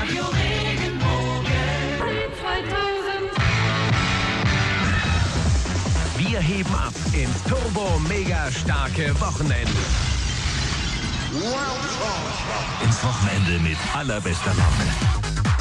Radio Regenbogen 2000. Wir heben ab ins turbo-mega-starke Wochenende. Ins Wochenende mit allerbester Laune.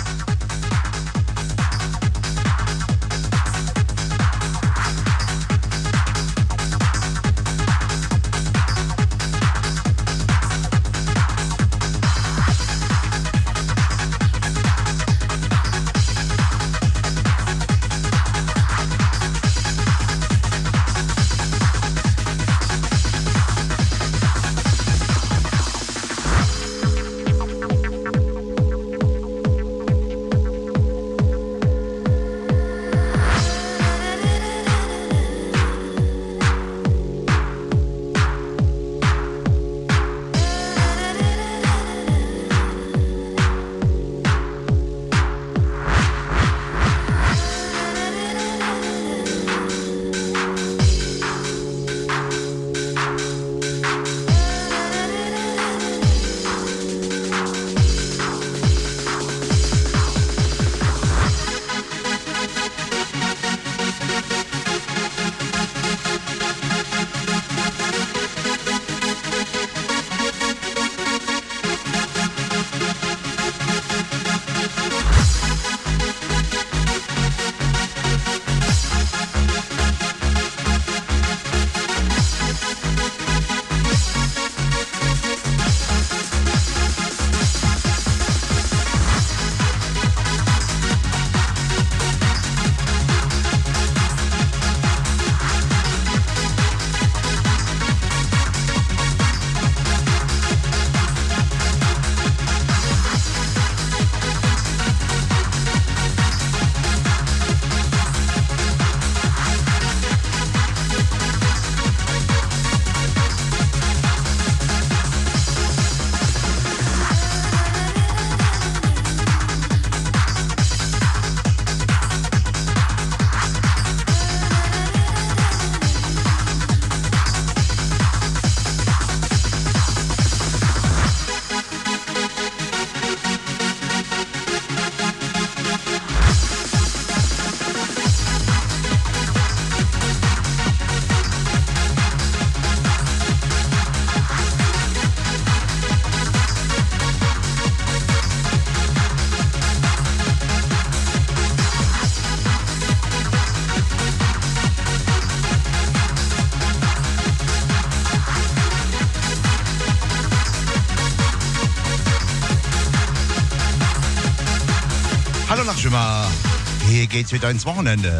Hallo nach Schimmer, hier geht's wieder ins Wochenende.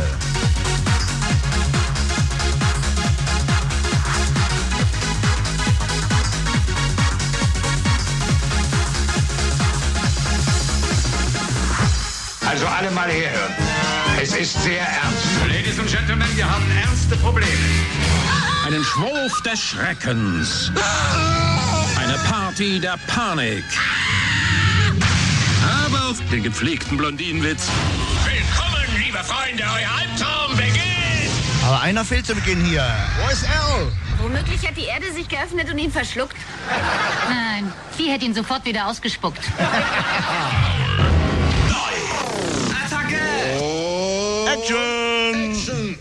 Also alle mal herhören. Es ist sehr ernst. Ladies and Gentlemen, wir haben ernste Probleme. Einen Schwurf des Schreckens. Eine Party der Panik. Aber auf den gepflegten Blondinenwitz. Willkommen, liebe Freunde, euer Albtraum beginnt! Aber einer fehlt zu Beginn hier. Wo ist Al? Womöglich hat die Erde sich geöffnet und ihn verschluckt. Nein, Vieh hätte ihn sofort wieder ausgespuckt. Attacke! Action!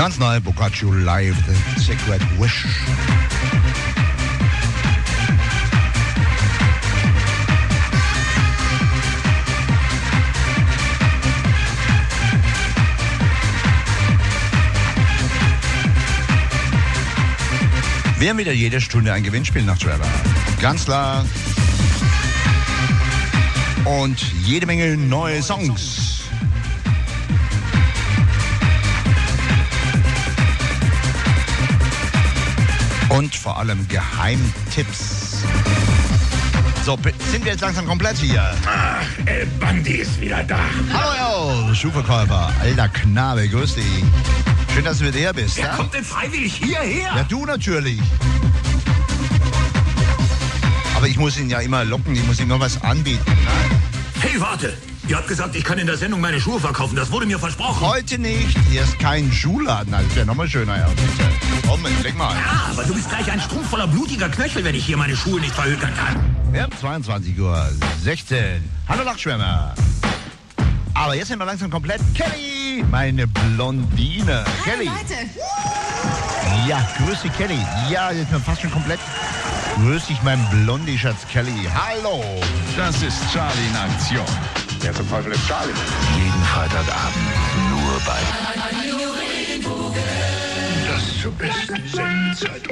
Ganz neu, Boccaccio Live, The Secret Wish. Wir haben wieder jede Stunde ein Gewinnspiel nach Trevor. Ganz klar. Und jede Menge neue Songs. Und vor allem Geheimtipps. So, sind wir jetzt langsam komplett hier? Ach, El Bandi ist wieder da. Hallo, Schuhverkäufer, alter Knabe, grüß dich. Schön, dass du wieder her bist. Wer kommt denn freiwillig hierher? Ja, du natürlich. Aber ich muss ihn ja immer locken, ich muss ihm noch was anbieten. Ne? Hey, warte. Ihr habt gesagt, ich kann in der Sendung meine Schuhe verkaufen. Das wurde mir versprochen. Heute nicht. Hier ist kein Schuhladen. Das wäre nochmal schöner, ja. Bitte. Komm, leg mal. Ja, aber du bist gleich ein Strumpf voller blutiger Knöchel, wenn ich hier meine Schuhe nicht verhökern kann. Ja, 22:16 Uhr. Hallo Lachschwärmer. Aber jetzt sind wir langsam komplett. Kelly, meine Blondine. Kelly. Leute. Ja, grüß dich, Kelly. Ja, jetzt sind wir fast schon komplett. Grüß dich, mein Blondie-Schatz Kelly. Hallo. Das ist Charlie in Aktion. Wer zum Teufel ist Charlie? Jeden Freitagabend nur bei Das zur besten Sendezeit.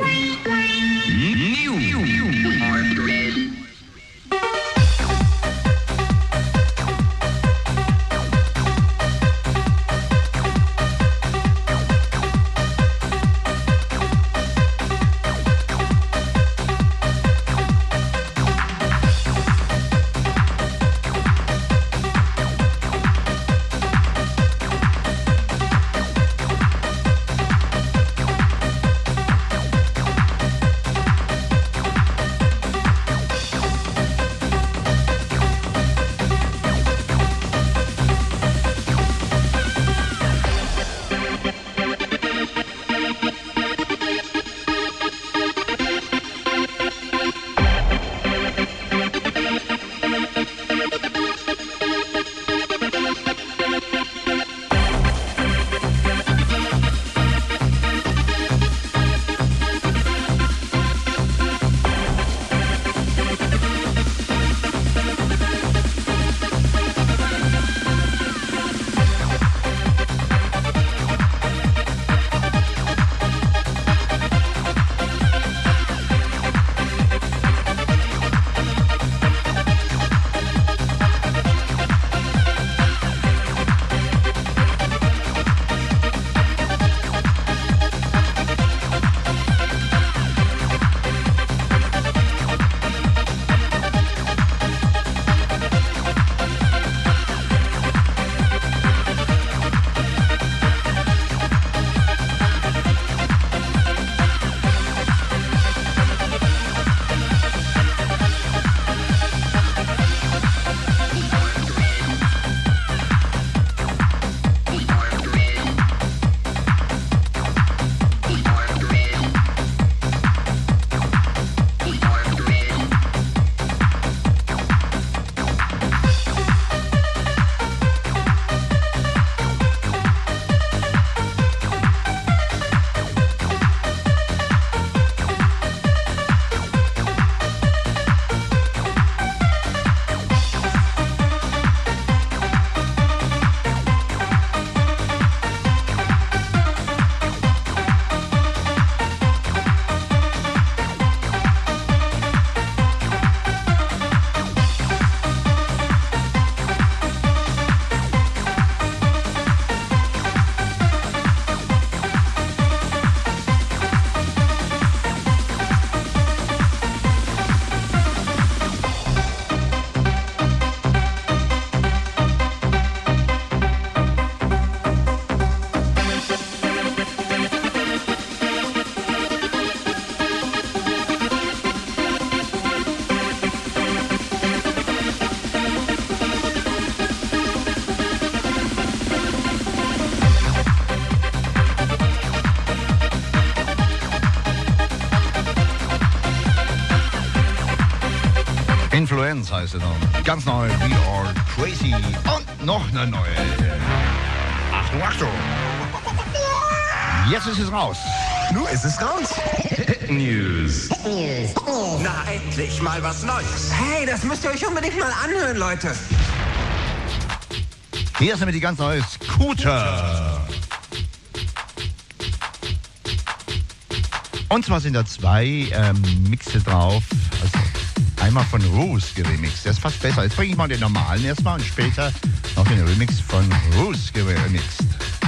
Influence heißt es noch. Ganz neu, We Are Crazy. Und noch eine neue. Achtung, Achtung. Jetzt ist es raus. Nun ist es raus. News. Na, endlich mal was Neues. Hey, das müsst ihr euch unbedingt mal anhören, Leute. Hier ist nämlich die ganz neue Scooter. Und zwar sind da zwei Mixe drauf. Also einmal von Rose geremixt. Der ist fast besser. Jetzt bringe ich mal den normalen erstmal und später noch den Remix von Rose geremixt.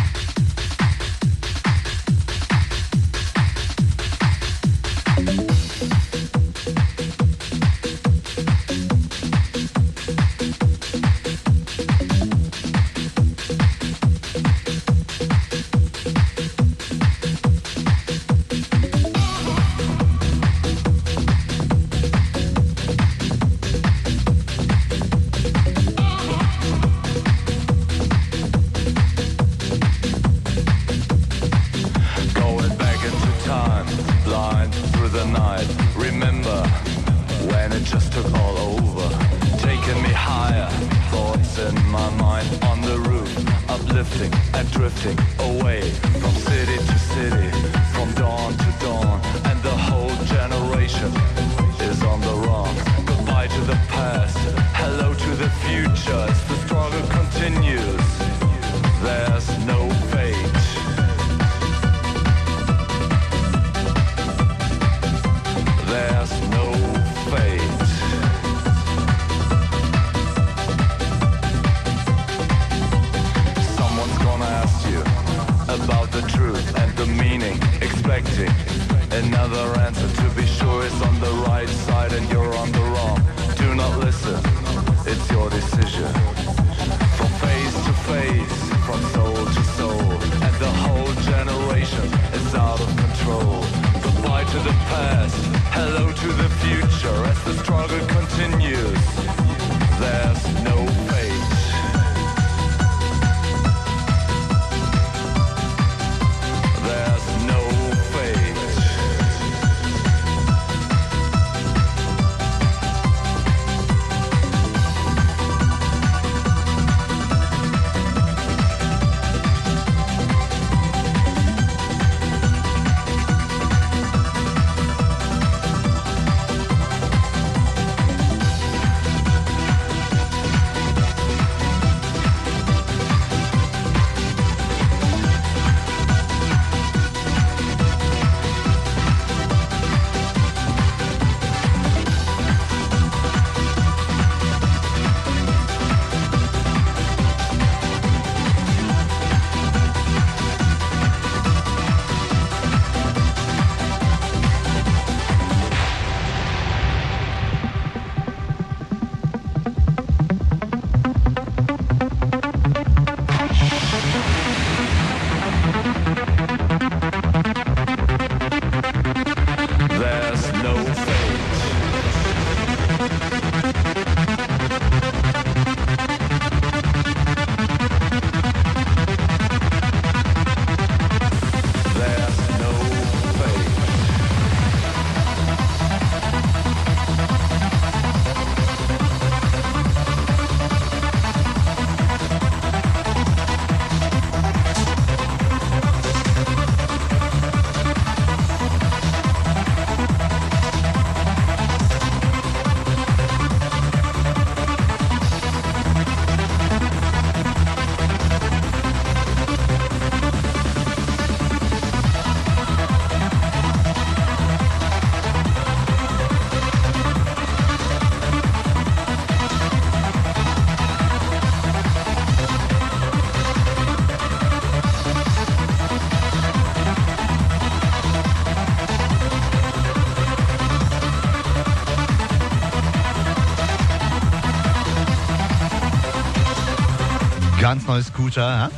Ganz neues Scooter, ha?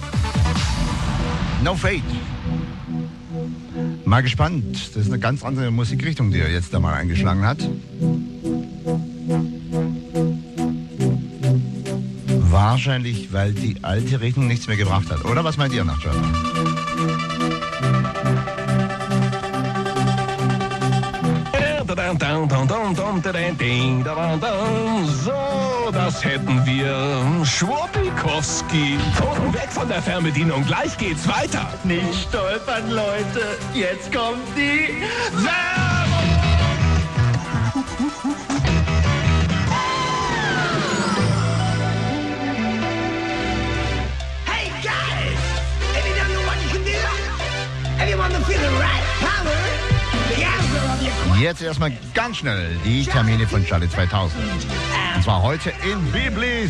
No Fate. Mal gespannt. Das ist eine ganz andere Musikrichtung, die er jetzt da mal eingeschlagen hat. Wahrscheinlich, weil die alte Richtung nichts mehr gebracht hat. Oder was meint ihr, Nachtschalter? So. So, das hätten wir. Schwuppikowski. Pfoten weg von der Fernbedienung. Gleich geht's weiter. Nicht stolpern, Leute. Jetzt kommt die Hey guys! If you don't know what you can do, if you want to feel the right power, the answer of your question. Jetzt erstmal ganz schnell die Termine von Charlie 2000. Und zwar heute in Biblis.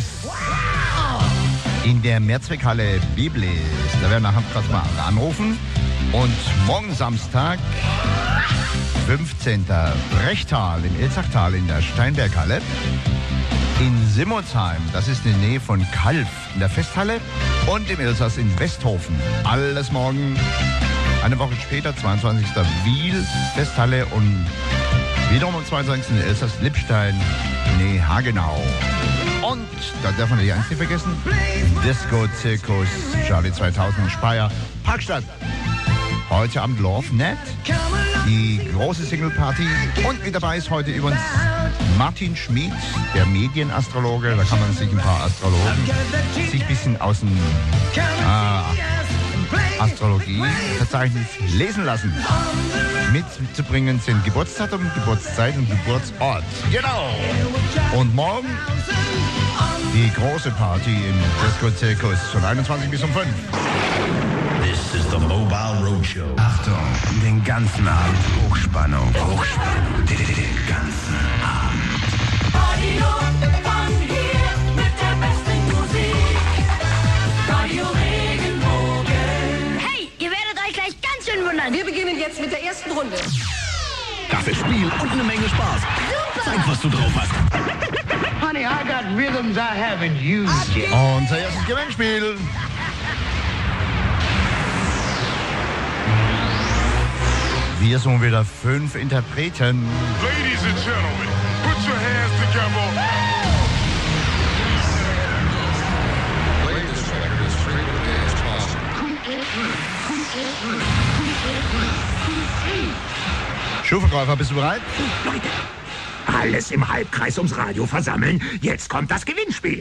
In der Mehrzweckhalle Biblis. Da werden wir nachher kurz mal anrufen. Und morgen Samstag, 15. Brechtal im Ilzachtal in der Steinberghalle. In Simmonsheim, das ist in der Nähe von Kalf in der Festhalle. Und im Elsass in Westhofen. Alles morgen. Eine Woche später, 22. Wiel, Festhalle und wiederum am 22. in Elsass Lippstein, nee, Hagenau. Und, da darf man die eins nicht vergessen, Disco-Zirkus, Charlie 2000 in Speyer, Parkstadt. Heute Abend Love Net, die große Single-Party. Und mit dabei ist heute übrigens Martin Schmid, der Medienastrologe. Da kann man sich ein paar Astrologen sich ein bisschen aus dem Astrologie-Verzeichnis lesen lassen. Mitzubringen sind Geburtsdatum, Geburtszeit und Geburtsort. Genau. Und morgen die große Party im Disco-Zirkus von 21 bis um 5. This is the Mobile Roadshow. Achtung, den ganzen Abend Hochspannung. Hochspannung. Den ganzen Abend. Radio von hier mit der besten Musik. Radio Regenbogen. Hey, ihr werdet euch gleich ganz schön wundern. Wir beginnen jetzt mit der ersten Runde. Dafür Spiel und eine Menge Spaß. Zeig, was du drauf hast. Honey, I got rhythms I haven't used yet. Unser erstes Gewinnspiel. Wir suchen wieder 5 Interpreten. Ladies and gentlemen, put your hands together. Schuhverkäufer, bist du bereit? Leute, alles im Halbkreis ums Radio versammeln. Jetzt kommt das Gewinnspiel.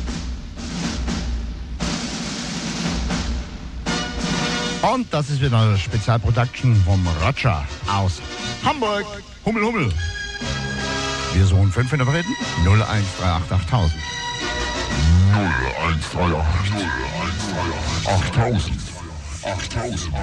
Und das ist wieder eine Spezialproduction vom Roger aus Hamburg. Hummel, Hummel. Wir suchen 5 Interpreten. 0138 8000. 0138 8000. 8000.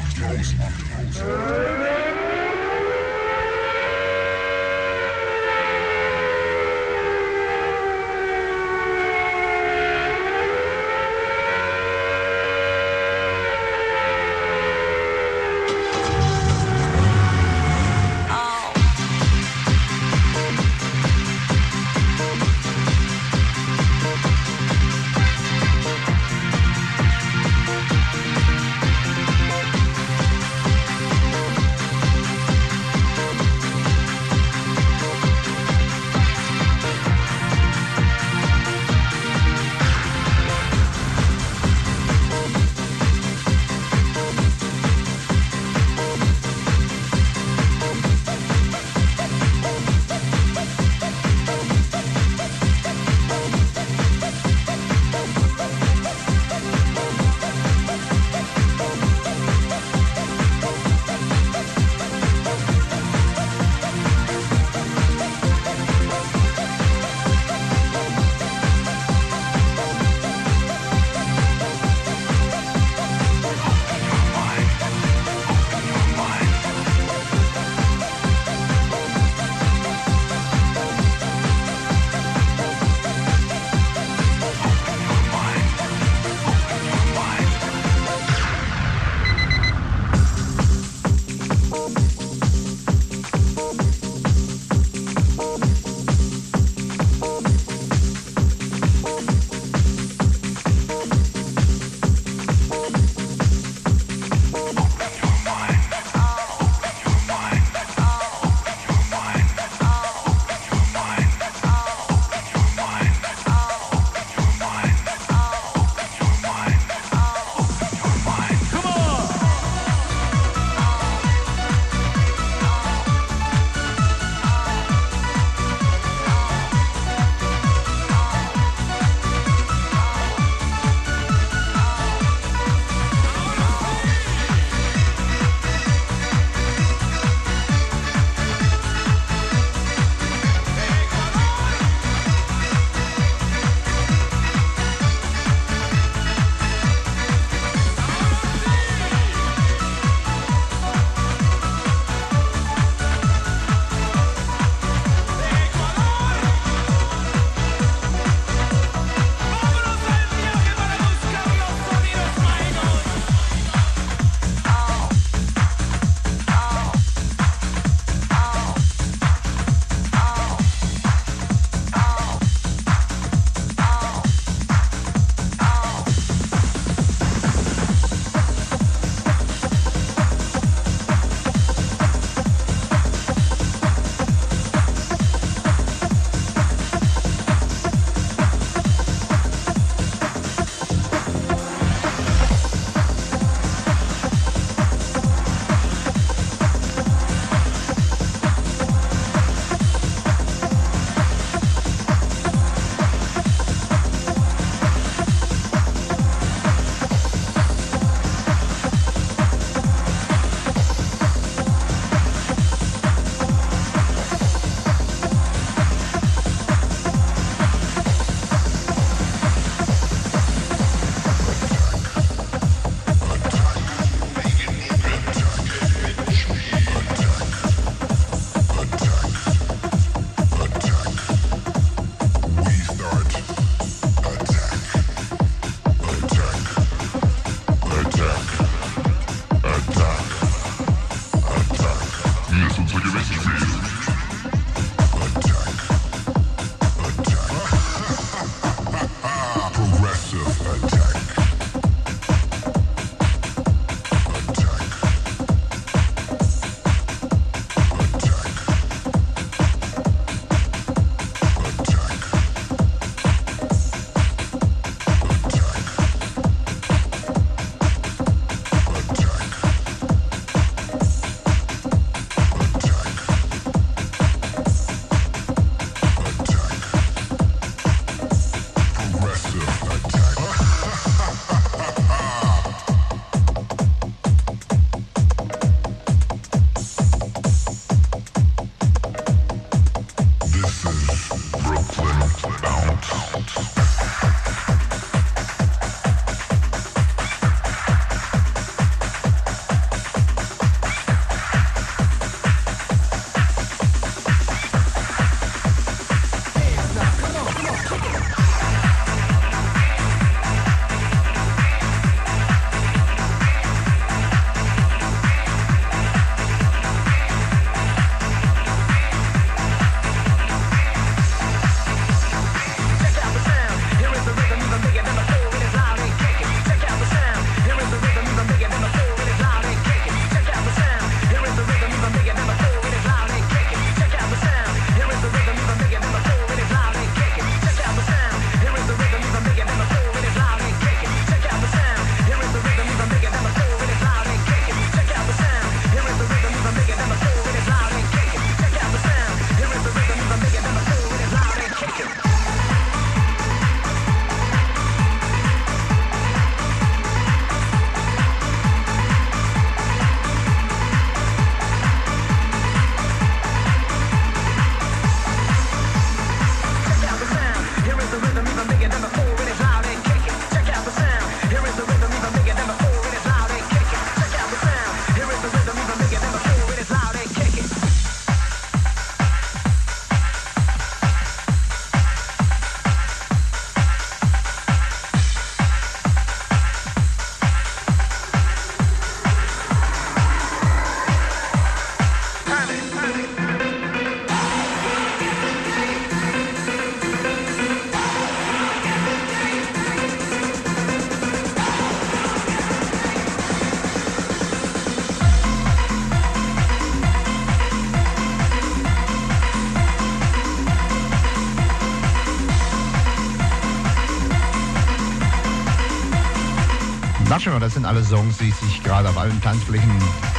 Sag schon mal, das sind alle Songs, die sich gerade auf allen Tanzflächen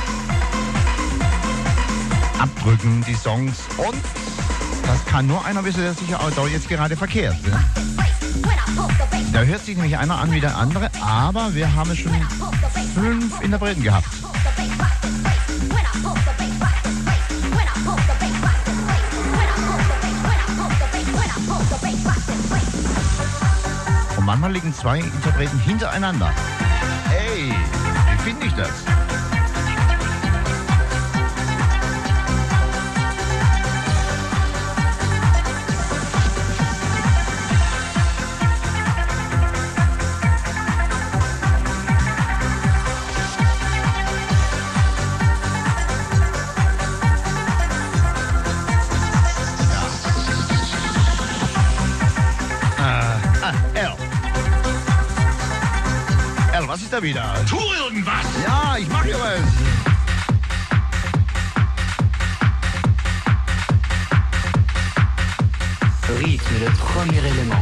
abdrücken, die Songs. Und das kann nur einer wissen, der sich auch da jetzt gerade verkehrt. Ne? Da hört sich nämlich einer an wie der andere, aber wir haben schon 5 Interpreten gehabt. Und manchmal liegen 2 Interpreten hintereinander. Ey, wie finde ich das? Was ist da wieder? Tu irgendwas! Ja, ich mach ja was. Rythme, le premier élément.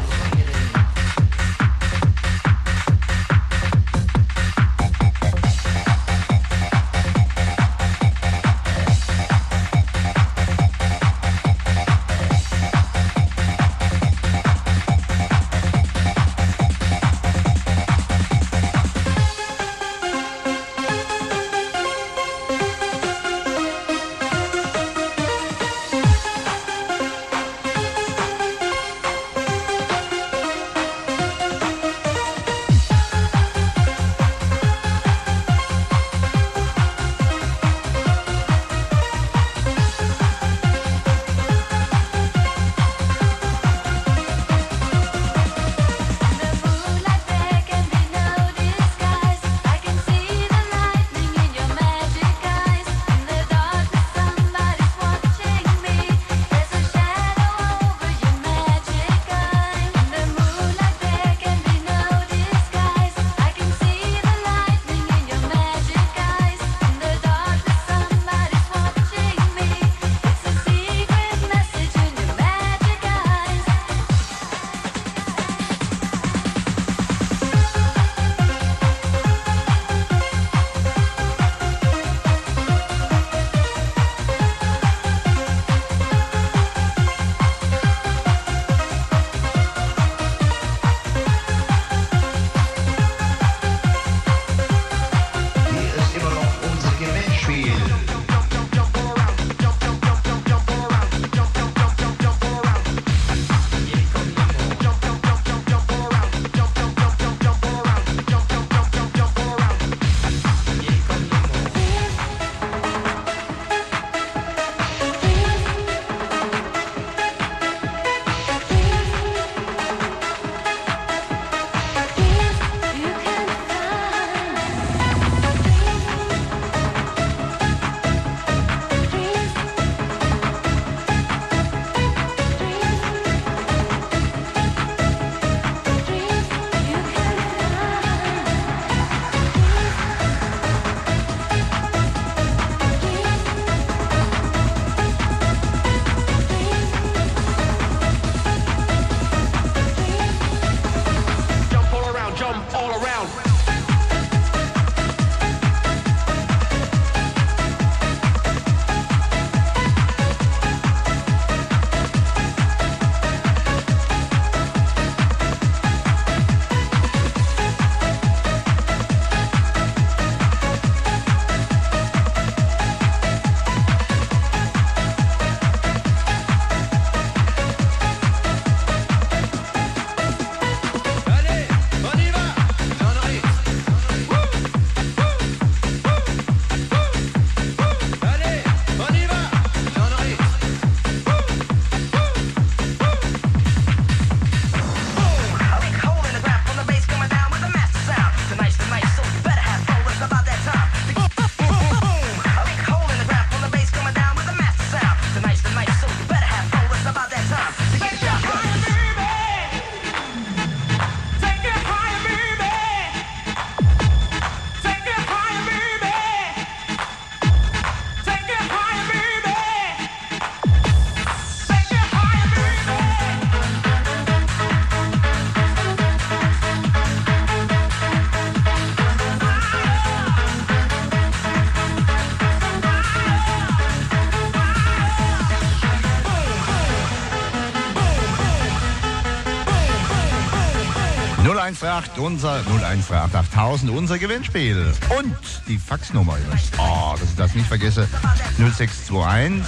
0138, unser 0138000, unser Gewinnspiel. Und die Faxnummer ist, dass ich das nicht vergesse, 0621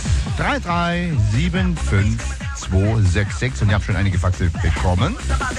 3375266. Und ich habe schon einige Faxe bekommen.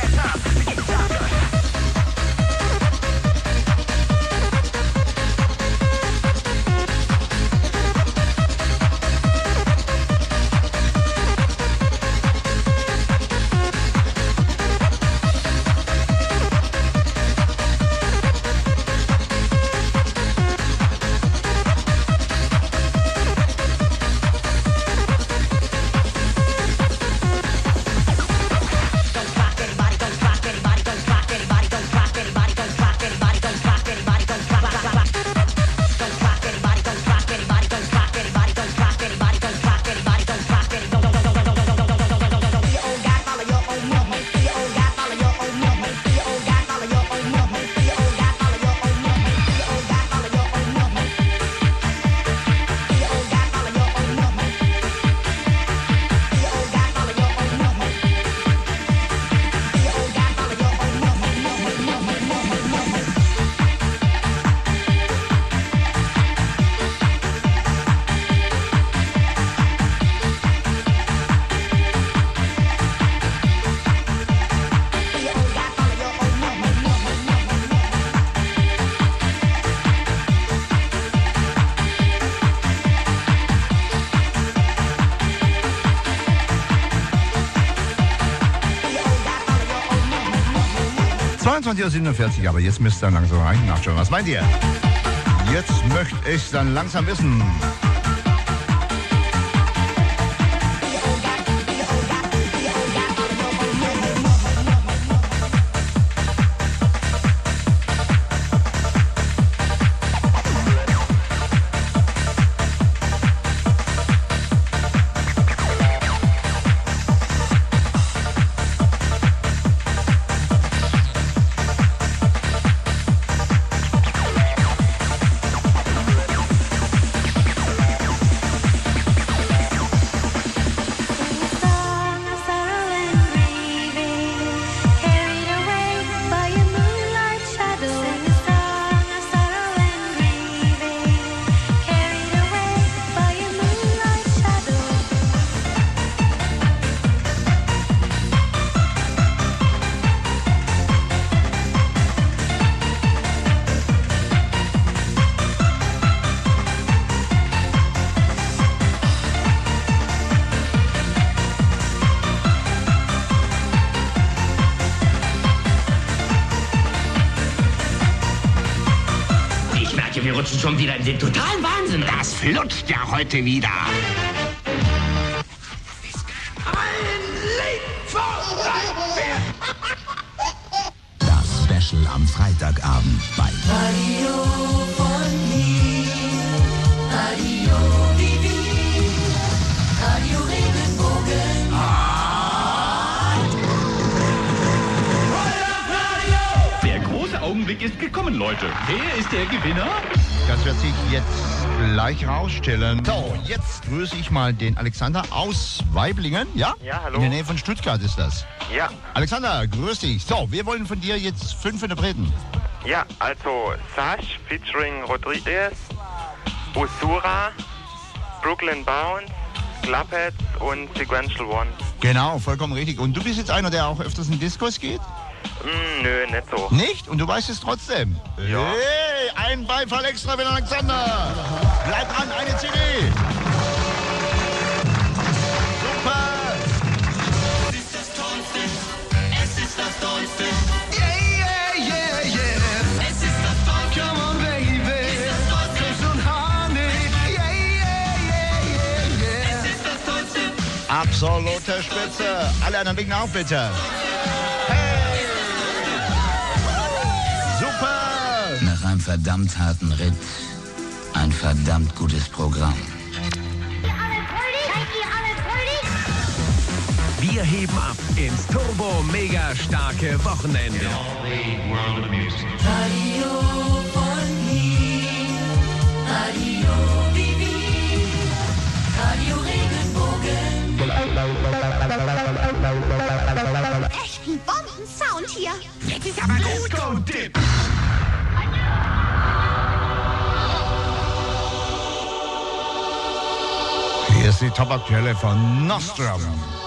Uhr, aber jetzt müsst ihr dann langsam rein nachschauen. Was meint ihr? Jetzt möchte ich dann langsam wissen. Wir rutschen schon wieder in den totalen Wahnsinn. Das flutscht ja heute wieder. Das Special am Freitagabend bei Radio von hier, Radio Vivi, Radio Regenbogen. Der große Augenblick ist gekommen, Leute. Wer ist der Gewinner? Das wird sich jetzt gleich rausstellen. So, jetzt grüße ich mal den Alexander aus Weiblingen, ja? Ja, hallo. In der Nähe von Stuttgart ist das. Ja. Alexander, grüß dich. So, wir wollen von dir jetzt 5 Interpreten. Ja, also Sash featuring Rodriguez, Usura, Brooklyn Bounce, Clubheads und Sequential One. Genau, vollkommen richtig. Und du bist jetzt einer, der auch öfters in Diskos geht? Nö, nicht so. Nicht? Und du weißt es trotzdem? Ja. Hey, ein Beifall extra für den Alexander. Bleib dran, eine CD. Super. Es ist das Tollste, es ist das Tollste. Yeah, yeah, yeah, yeah. Es ist das Tollste. Come on, baby. Es ist das Tollste. Komm schon, Honey. Yeah, yeah, yeah, yeah, yeah. Es ist das Tollste. Absolute Spitze. Alle anderen winken auf, bitte. Nach einem verdammt harten Ritt, ein verdammt gutes Programm. Wir heben ab ins turbo-mega-starke Wochenende. Radio von hier, Radio Vivi, Radio Regenbogen. Echten Bombensound. Sound hier. Jetzt ist aber gut. Disco Dip. Hier ist die Top-Aktuelle von Nostrum.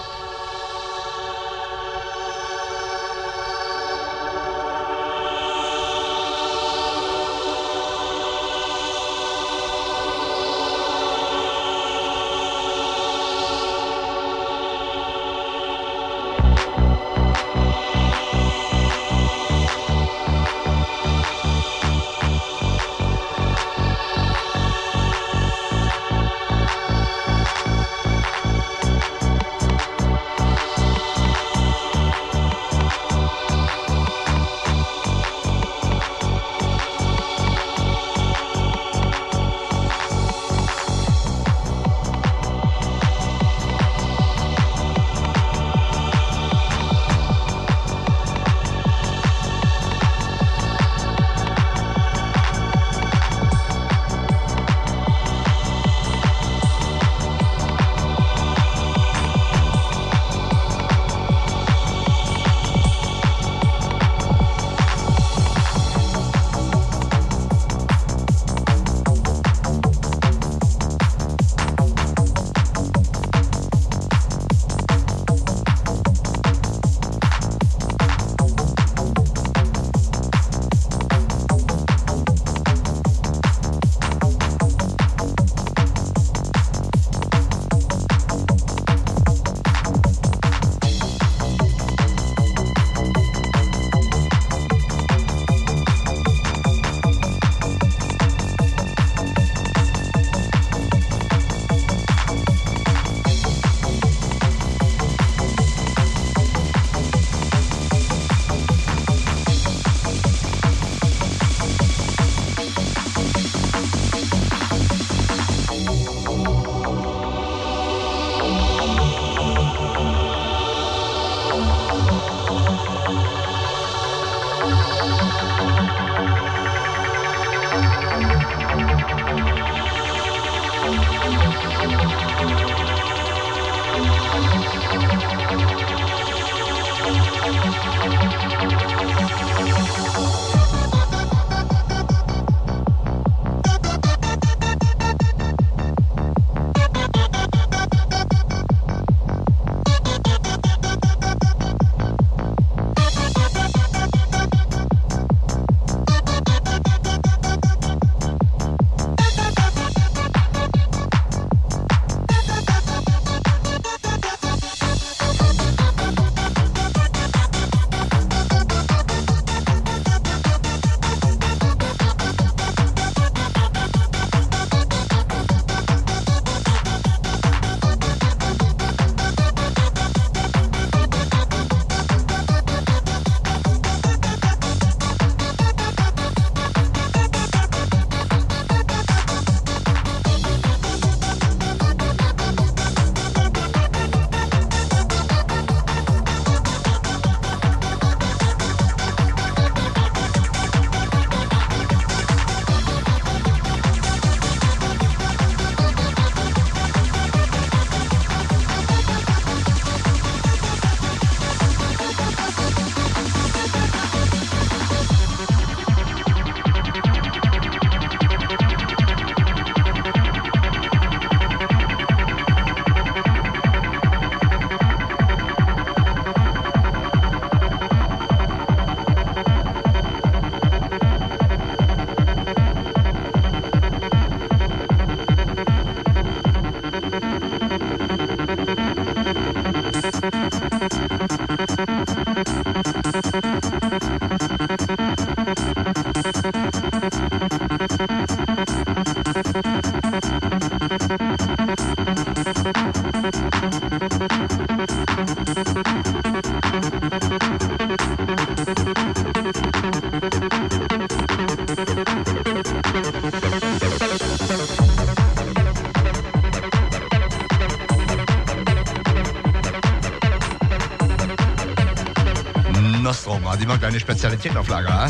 Nostrum hat immer kleine Spezialität auf Lager.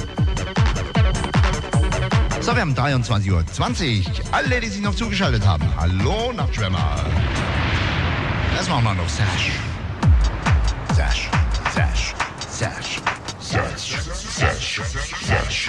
So, wir haben 23:20 Uhr. Alle, die sich noch zugeschaltet haben. Hallo, Nachtschwärmer. Das machen wir noch. Sash. Sash. Sash. Sash. Sesh.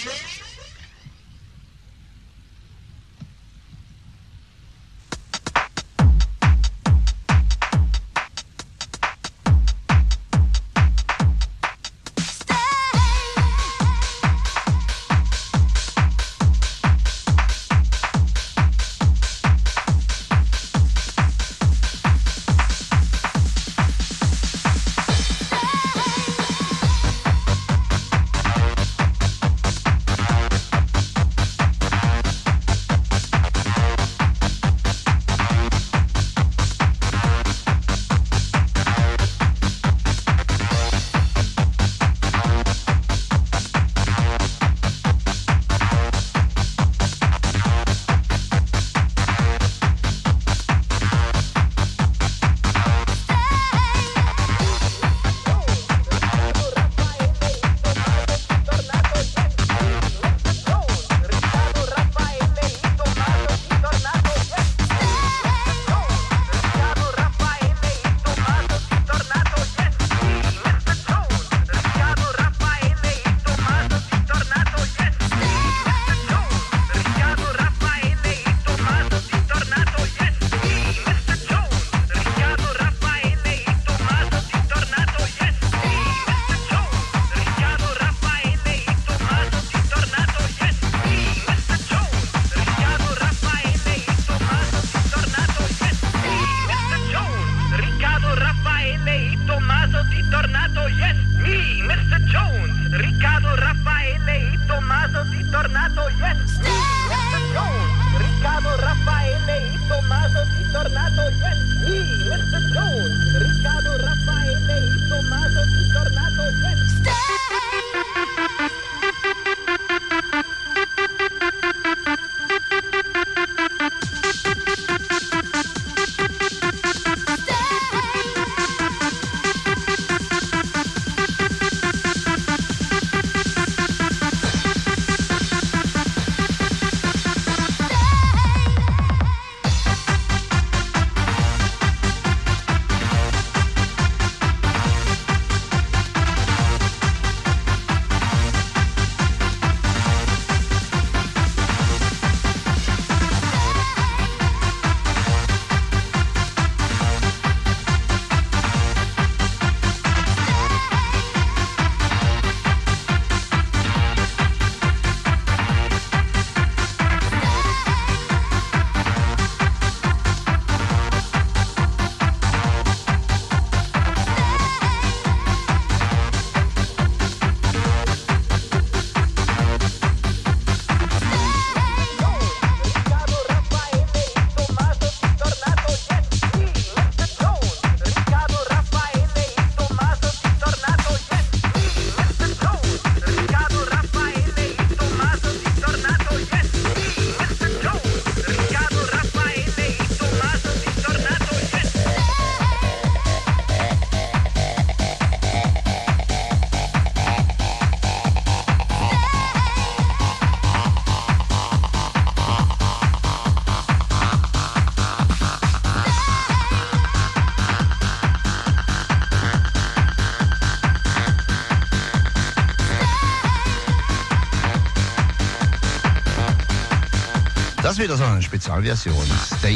Das ist wieder so eine Spezialversion. Stay.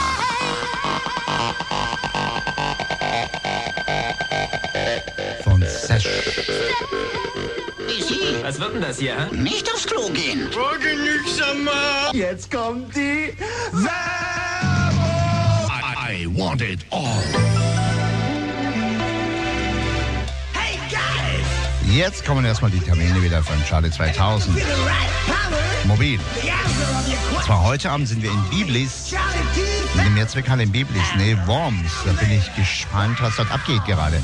Von Sesh. Was wird denn das hier, hä? Nicht aufs Klo gehen. Jetzt kommt die Werbung. I want it all. Hey guys! Jetzt kommen erstmal die Termine wieder von Charlie 2000. Mobil. Und zwar heute Abend sind wir in Biblis. In der Mehrzweckhalle in Biblis. Nee, Worms. Da bin ich gespannt, was dort abgeht gerade.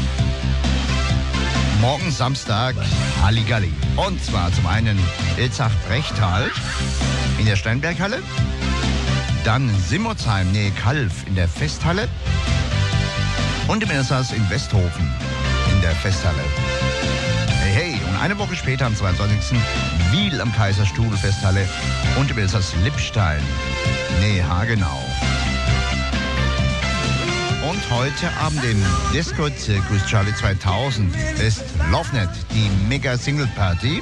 Morgen Samstag Halligalli. Und zwar zum einen Ilzach-Brechtal in der Steinberghalle. Dann Simmersheim, nähe Kalf in der Festhalle. Und im Elsass in Westhofen in der Festhalle. Hey, hey. Und eine Woche später, am 22. Wiel am Kaiserstuhl Festhalle. Und im Elsass Lippstein, nähe Hagenau. Und Und heute Abend im Disco-Zirkus Charlie 2000 ist LoveNet, die Mega-Single-Party.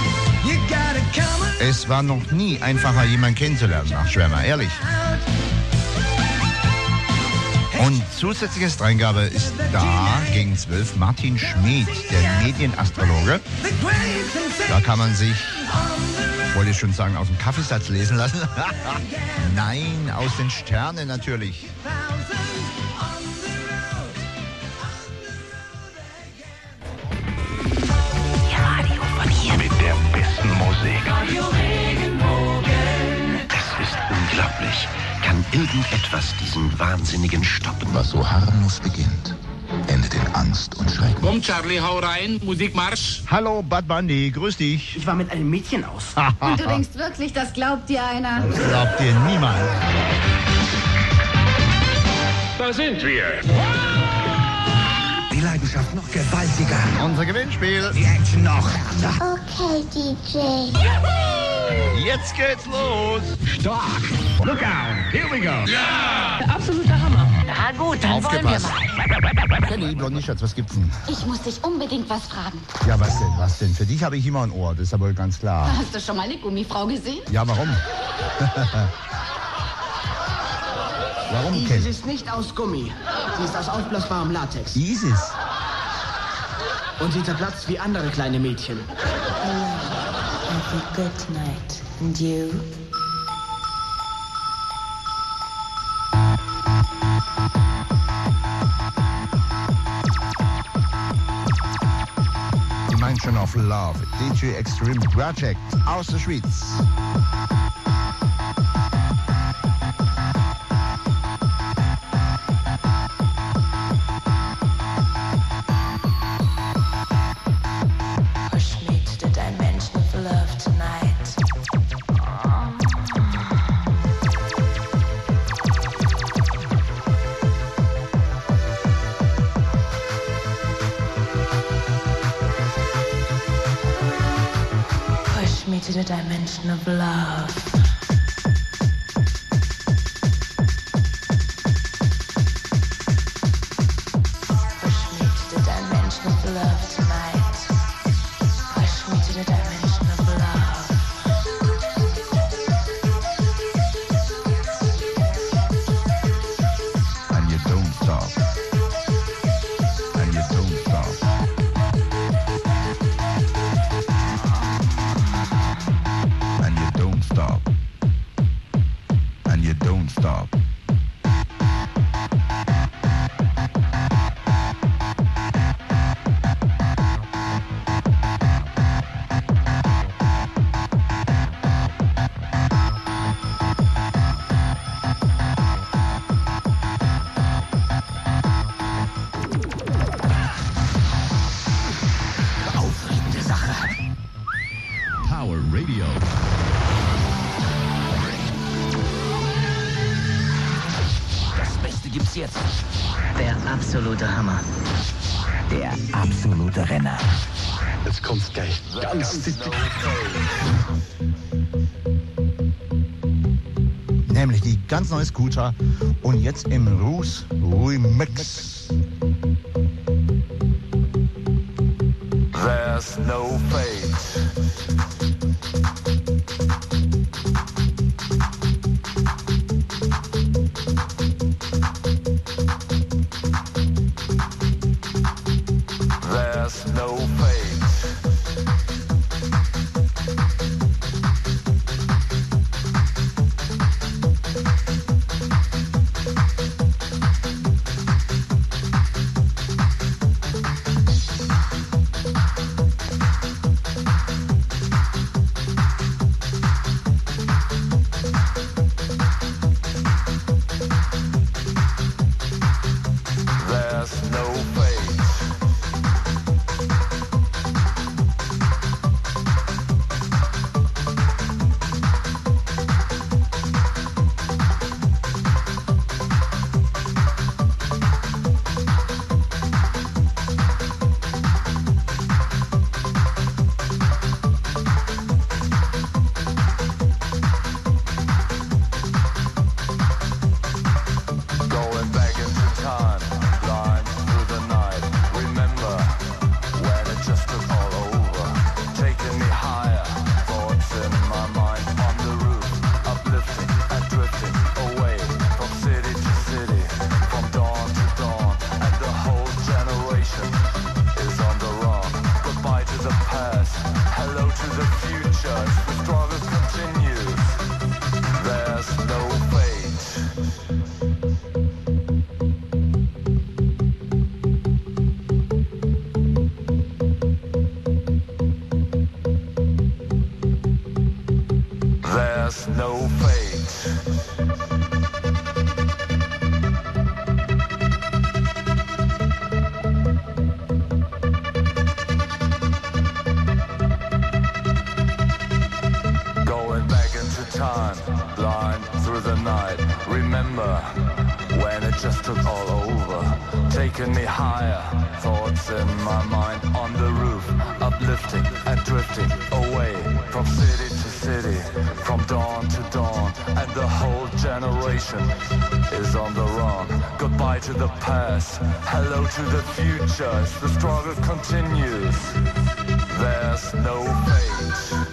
Es war noch nie einfacher, jemanden kennenzulernen, ach Schwärmer, ehrlich. Und zusätzliches Dreingabe ist da gegen 12 Martin Schmid, der Medienastrologe. Da kann man sich, wollte ich schon sagen, aus dem Kaffeesatz lesen lassen. Nein, aus den Sternen natürlich. Radio von hier. Mit der besten Musik. Es ist unglaublich. Kann irgendetwas diesen Wahnsinnigen stoppen? Was so harmlos beginnt, endet in Angst und Schrecken. Komm, Charlie, hau rein. Musikmarsch. Hallo, Bud Bunny, grüß dich. Ich war mit einem Mädchen aus. Und du denkst wirklich, das glaubt dir einer? Das glaubt dir niemand. Da sind wir. Die Leidenschaft noch gewaltiger. Unser Gewinnspiel. Die Action noch härter. Okay, DJ. Jetzt geht's los. Stark. Look out. Here we go. Ja! Der absolute Hammer. Na gut, dann Aufgepasst. wollen wir mal. Kenny, Blondie Schatz, was gibt's denn? Ich muss dich unbedingt was fragen. Ja, was denn, was denn? Für dich habe ich immer ein Ohr, das ist ja wohl ganz klar. Hast du schon mal eine Gummifrau gesehen? Ja, warum? Warum, Isis Kenny? ist nicht aus Gummi. Sie ist aus aufblasbarem Latex. Isis? Und sie zerplatzt wie andere kleine Mädchen. Have a good night. And you? Dimension of Love, DJ Extreme Project aus der Schweiz. Push me to the dimension of love tonight. Push me to the dimension of love. Push me to the dimension of love tonight. Push me to the dimension of love. And you don't stop. And you don't stop. And you don't stop. And you don't stop. Aufregende Sache. Power Radio. Das Beste gibt's jetzt. Der absolute Hammer. Der absolute Renner. Jetzt kommt's gleich ganz dick. Nämlich die ganz neue Scooter und jetzt im Rus Remix. There's no fate. There's no fate. There's no fate. just took all over, taking me higher. Thoughts in my mind on the roof, uplifting and drifting away from city to city, from dawn to dawn, and the whole generation is on the run. Goodbye to the past, hello to the future, as the struggle continues. There's no fate.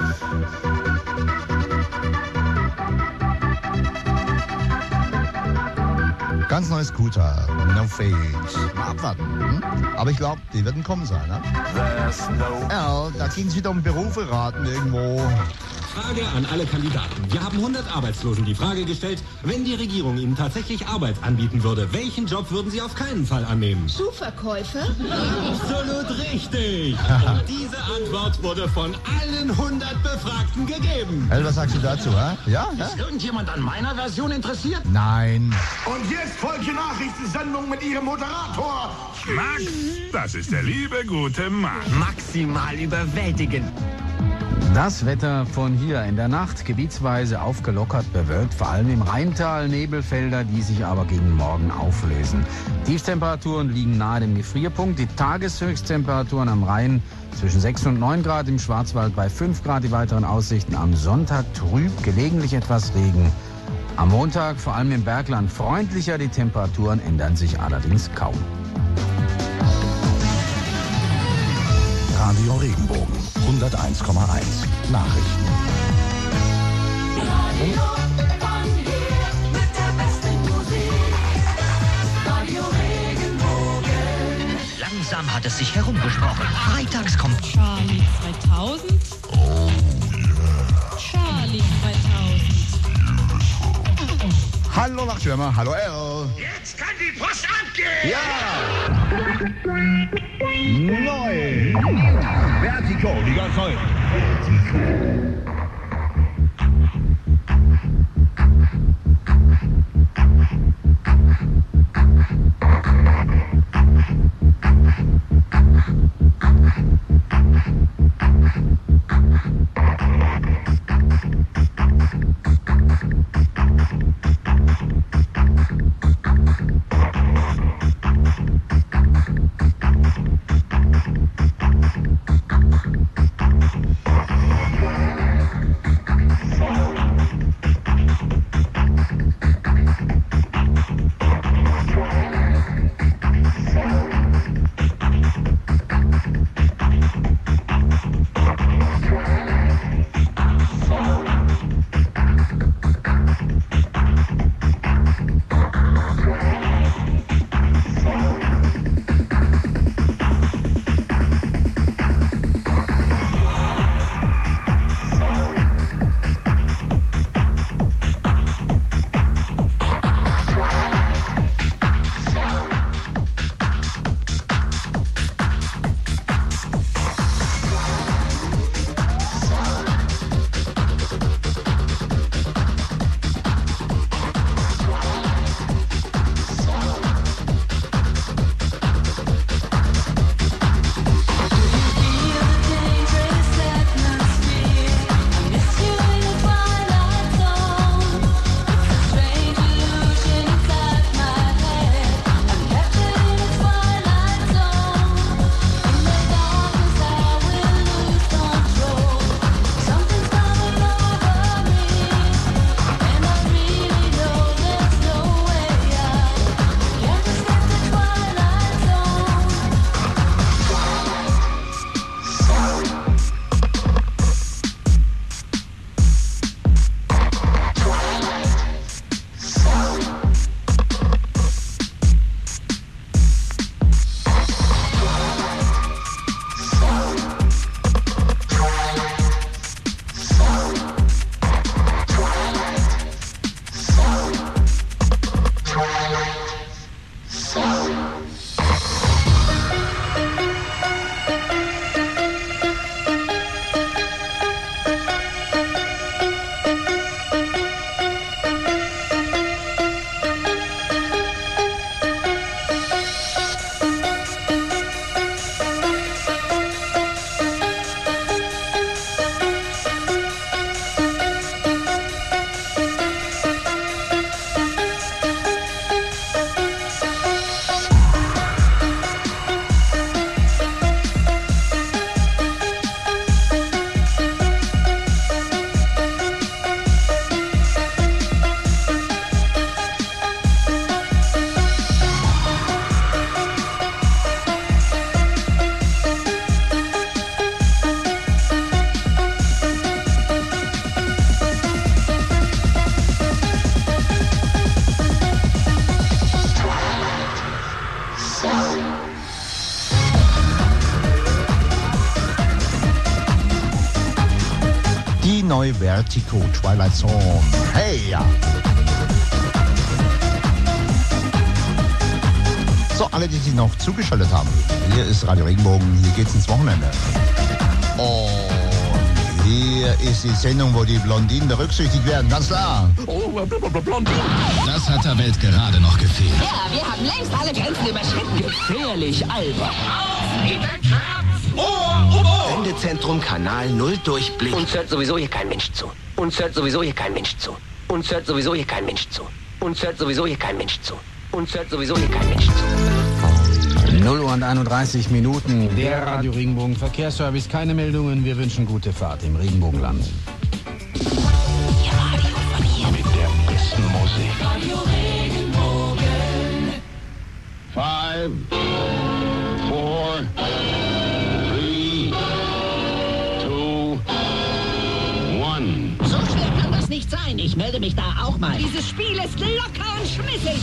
Ganz neues Scooter, No Fate. Mal abwarten. Aber ich glaube, die werden kommen sein, ne? Ja, da ging es wieder um Berufe raten irgendwo. Frage an alle Kandidaten. Wir haben 100 Arbeitslosen die Frage gestellt, wenn die Regierung ihnen tatsächlich Arbeit anbieten würde, welchen Job würden sie auf keinen Fall annehmen? Schuhverkäufer? Absolut richtig. Und diese Antwort wurde von allen 100 Befragten gegeben. Also, was sagst du dazu, hä? Ja? Ist irgendjemand an meiner Version interessiert? Nein. Und jetzt folgt die Nachrichtensendung mit ihrem Moderator. Max, das ist der liebe, gute Max. Maximal überwältigend. Das Wetter von hier in der Nacht gebietsweise aufgelockert bewölkt, vor allem im Rheintal Nebelfelder, die sich aber gegen Morgen auflösen. Tiefstemperaturen liegen nahe dem Gefrierpunkt, die Tageshöchsttemperaturen am Rhein zwischen 6 und 9 Grad, im Schwarzwald bei 5 Grad, die weiteren Aussichten am Sonntag trüb, gelegentlich etwas Regen. Am Montag vor allem im Bergland freundlicher, die Temperaturen ändern sich allerdings kaum. Radio Regenbogen 101,1 Nachrichten. Radio von hier mit der besten Musik. Radio Regenbogen. Langsam hat es sich herumgesprochen. Freitags kommt Charlie 2000. Oh yeah. Charlie 2000. Hallo Nachtschwärmer, hallo L. Jetzt kann die Post abgehen. Ja. Neu. Vertigo, die ganz neu. neu Vertigo, Twilight Zone. Hey, ja. So, alle, die sich noch zugeschaltet haben. Hier ist Radio Regenbogen, hier geht's ins Wochenende. Und hier ist die Sendung, wo die Blondinen berücksichtigt werden, ganz klar. Das hat der Welt gerade noch gefehlt. Ja, wir haben längst alle Grenzen überschritten. Gefährlich albern. Sendezentrum Kanal 0 Durchblick. Uns hört sowieso hier kein Mensch zu. Uns hört sowieso hier kein Mensch zu. Uns hört sowieso hier kein Mensch zu. Uns hört sowieso hier kein Mensch zu. Uns hört sowieso hier kein Mensch zu. 0 Uhr und 31 Minuten. Der Radio Regenbogen Verkehrsservice. Keine Meldungen. Wir wünschen gute Fahrt im Regenbogenland. Ihr Radio von hier mit der besten Musik. Radio Regenbogen. 5, 4, 3, 2, 1. So schwer kann das nicht sein. Ich melde mich da auch mal. Dieses Spiel ist locker und schmissig.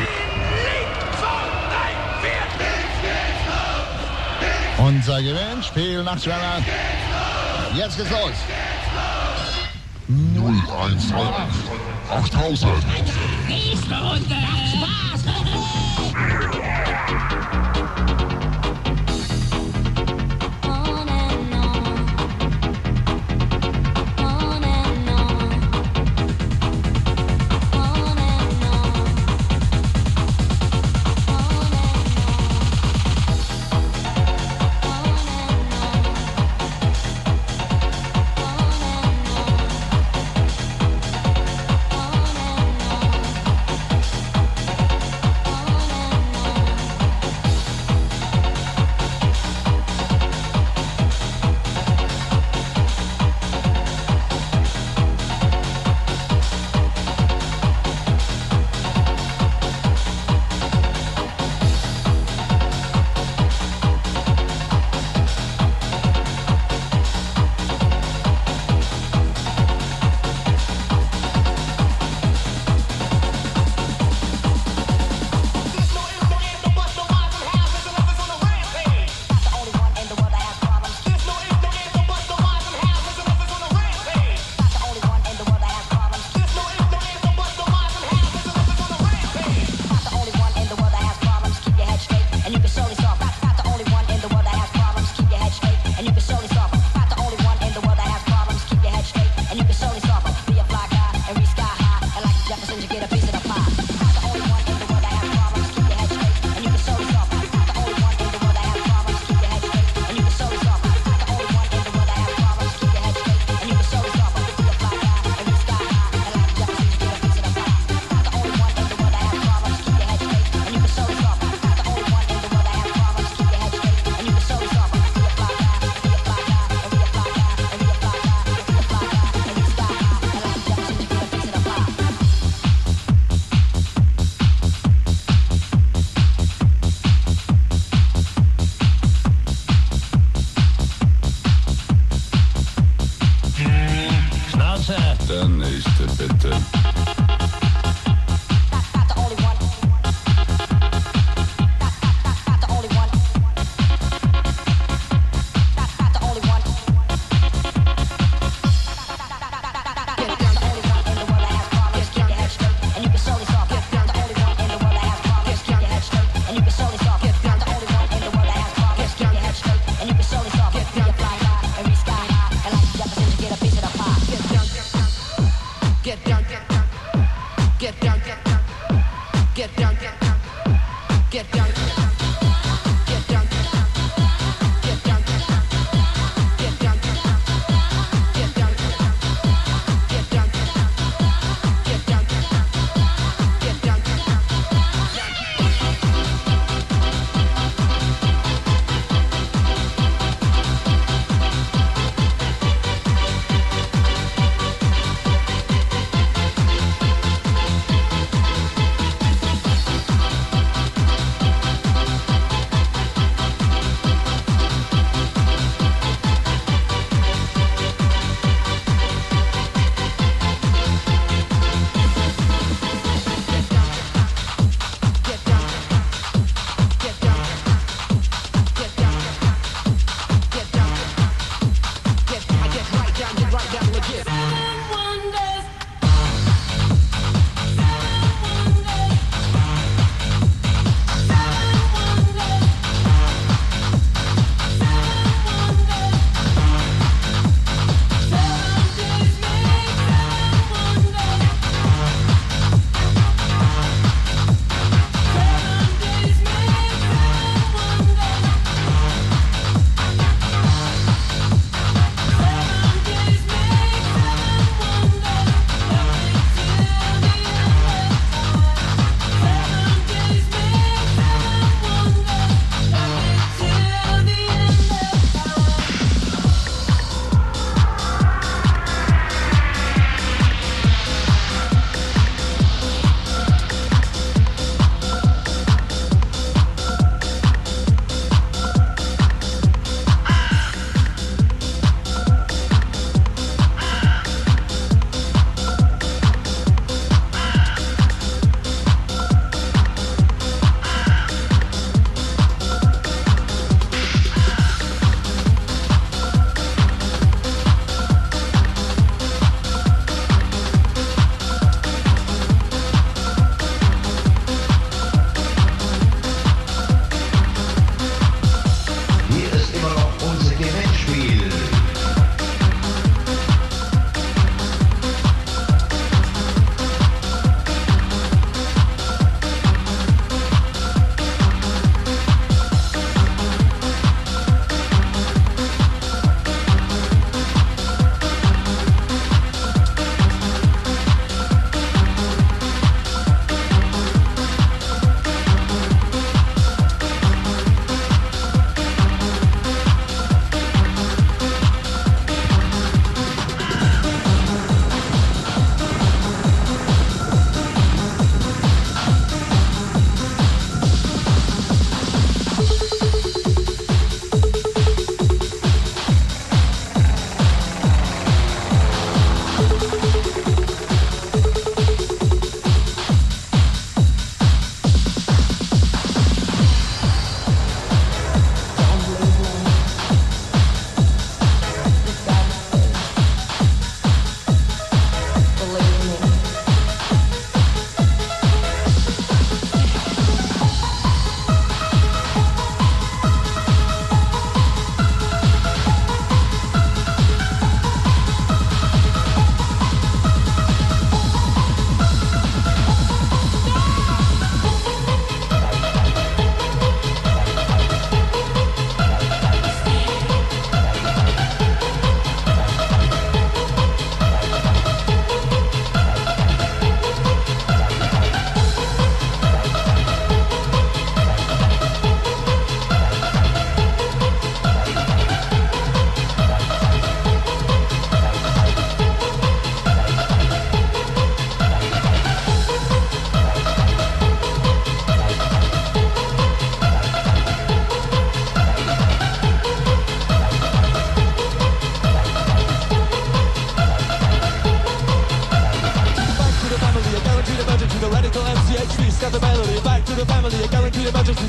Unser Gewinnspiel nach 200. Jetzt geht's los. 0128 8000. Nächste Runde. Spaß. Der nächste bitte. Get down, get down.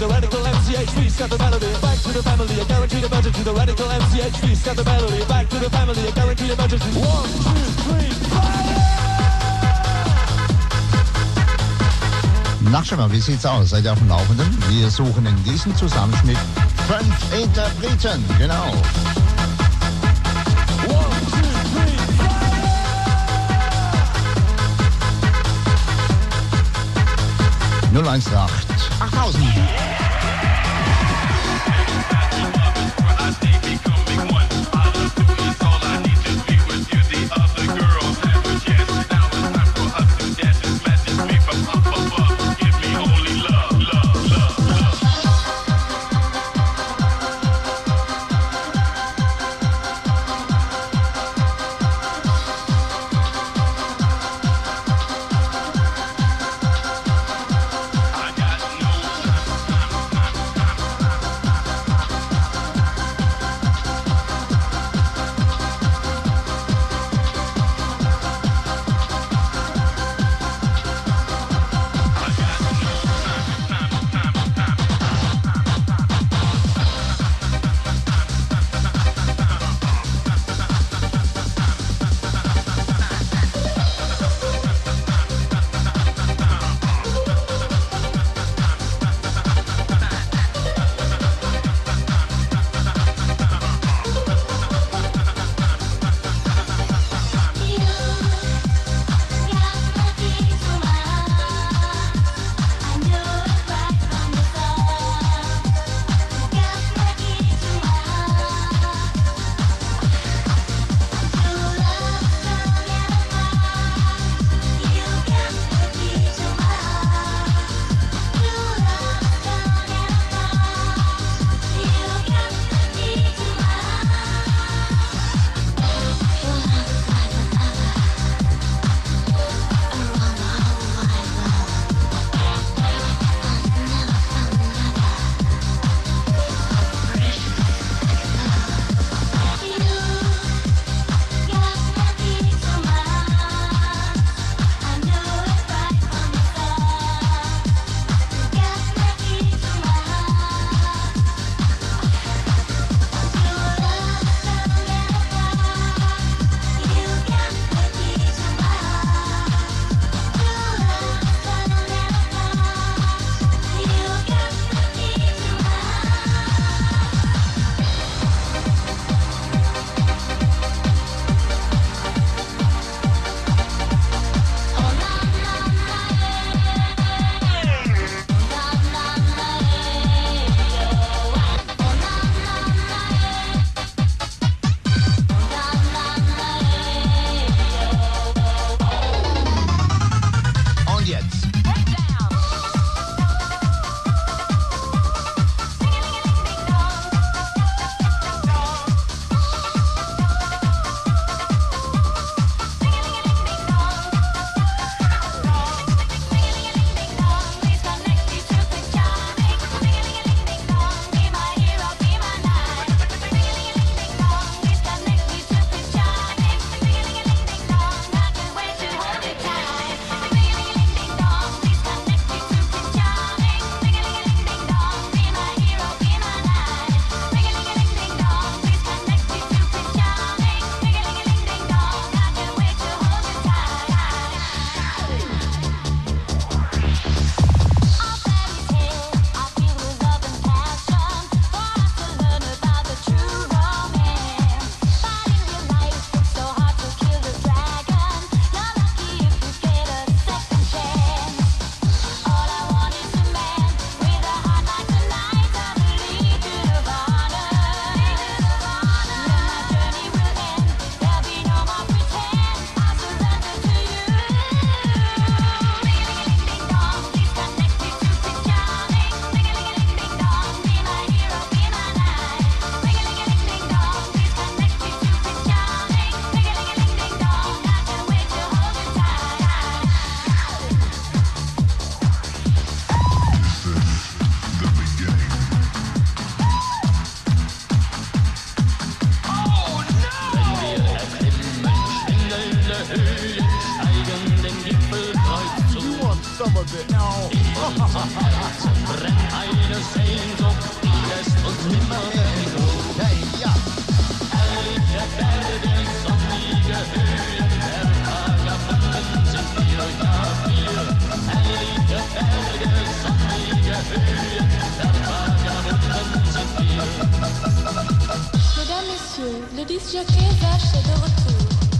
the radical MCHV, step the melody, back to the family, a guaranteed emergency. The radical MCHV, step the melody, back to the family, a guaranteed emergency. 1, 2, 3, fire! Nachschimmer, wie sieht's aus? Seid ihr auf dem Laufenden? Wir suchen in diesem Zusammenschnitt 5 Interpreten, genau. 1, 2, 3, fire! 018 8000. some of it. No. brennt eine Sehnsucht, die lässt uns nimmer mehr in Ruhe. Hey, ja. Herrlich der Berge, sonnige Höhen, der Vagabunden sind wir, ja wir. Herrlich der Berge, sonnige Höhen, der Vagabunden sind wir. Mesdames, Messieurs, le disc-jockey Vache est de retour.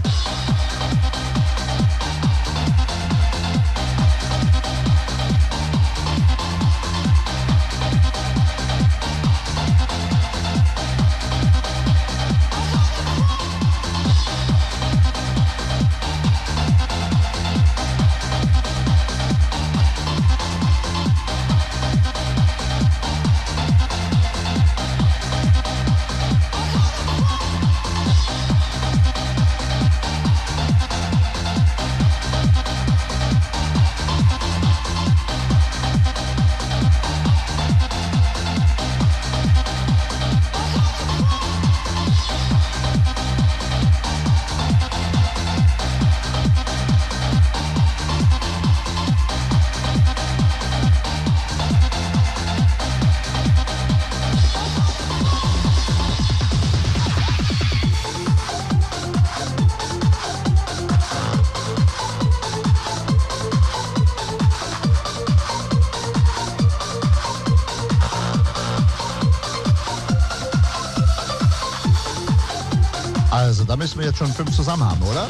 Also, da müssen wir jetzt schon 5 zusammen haben, oder?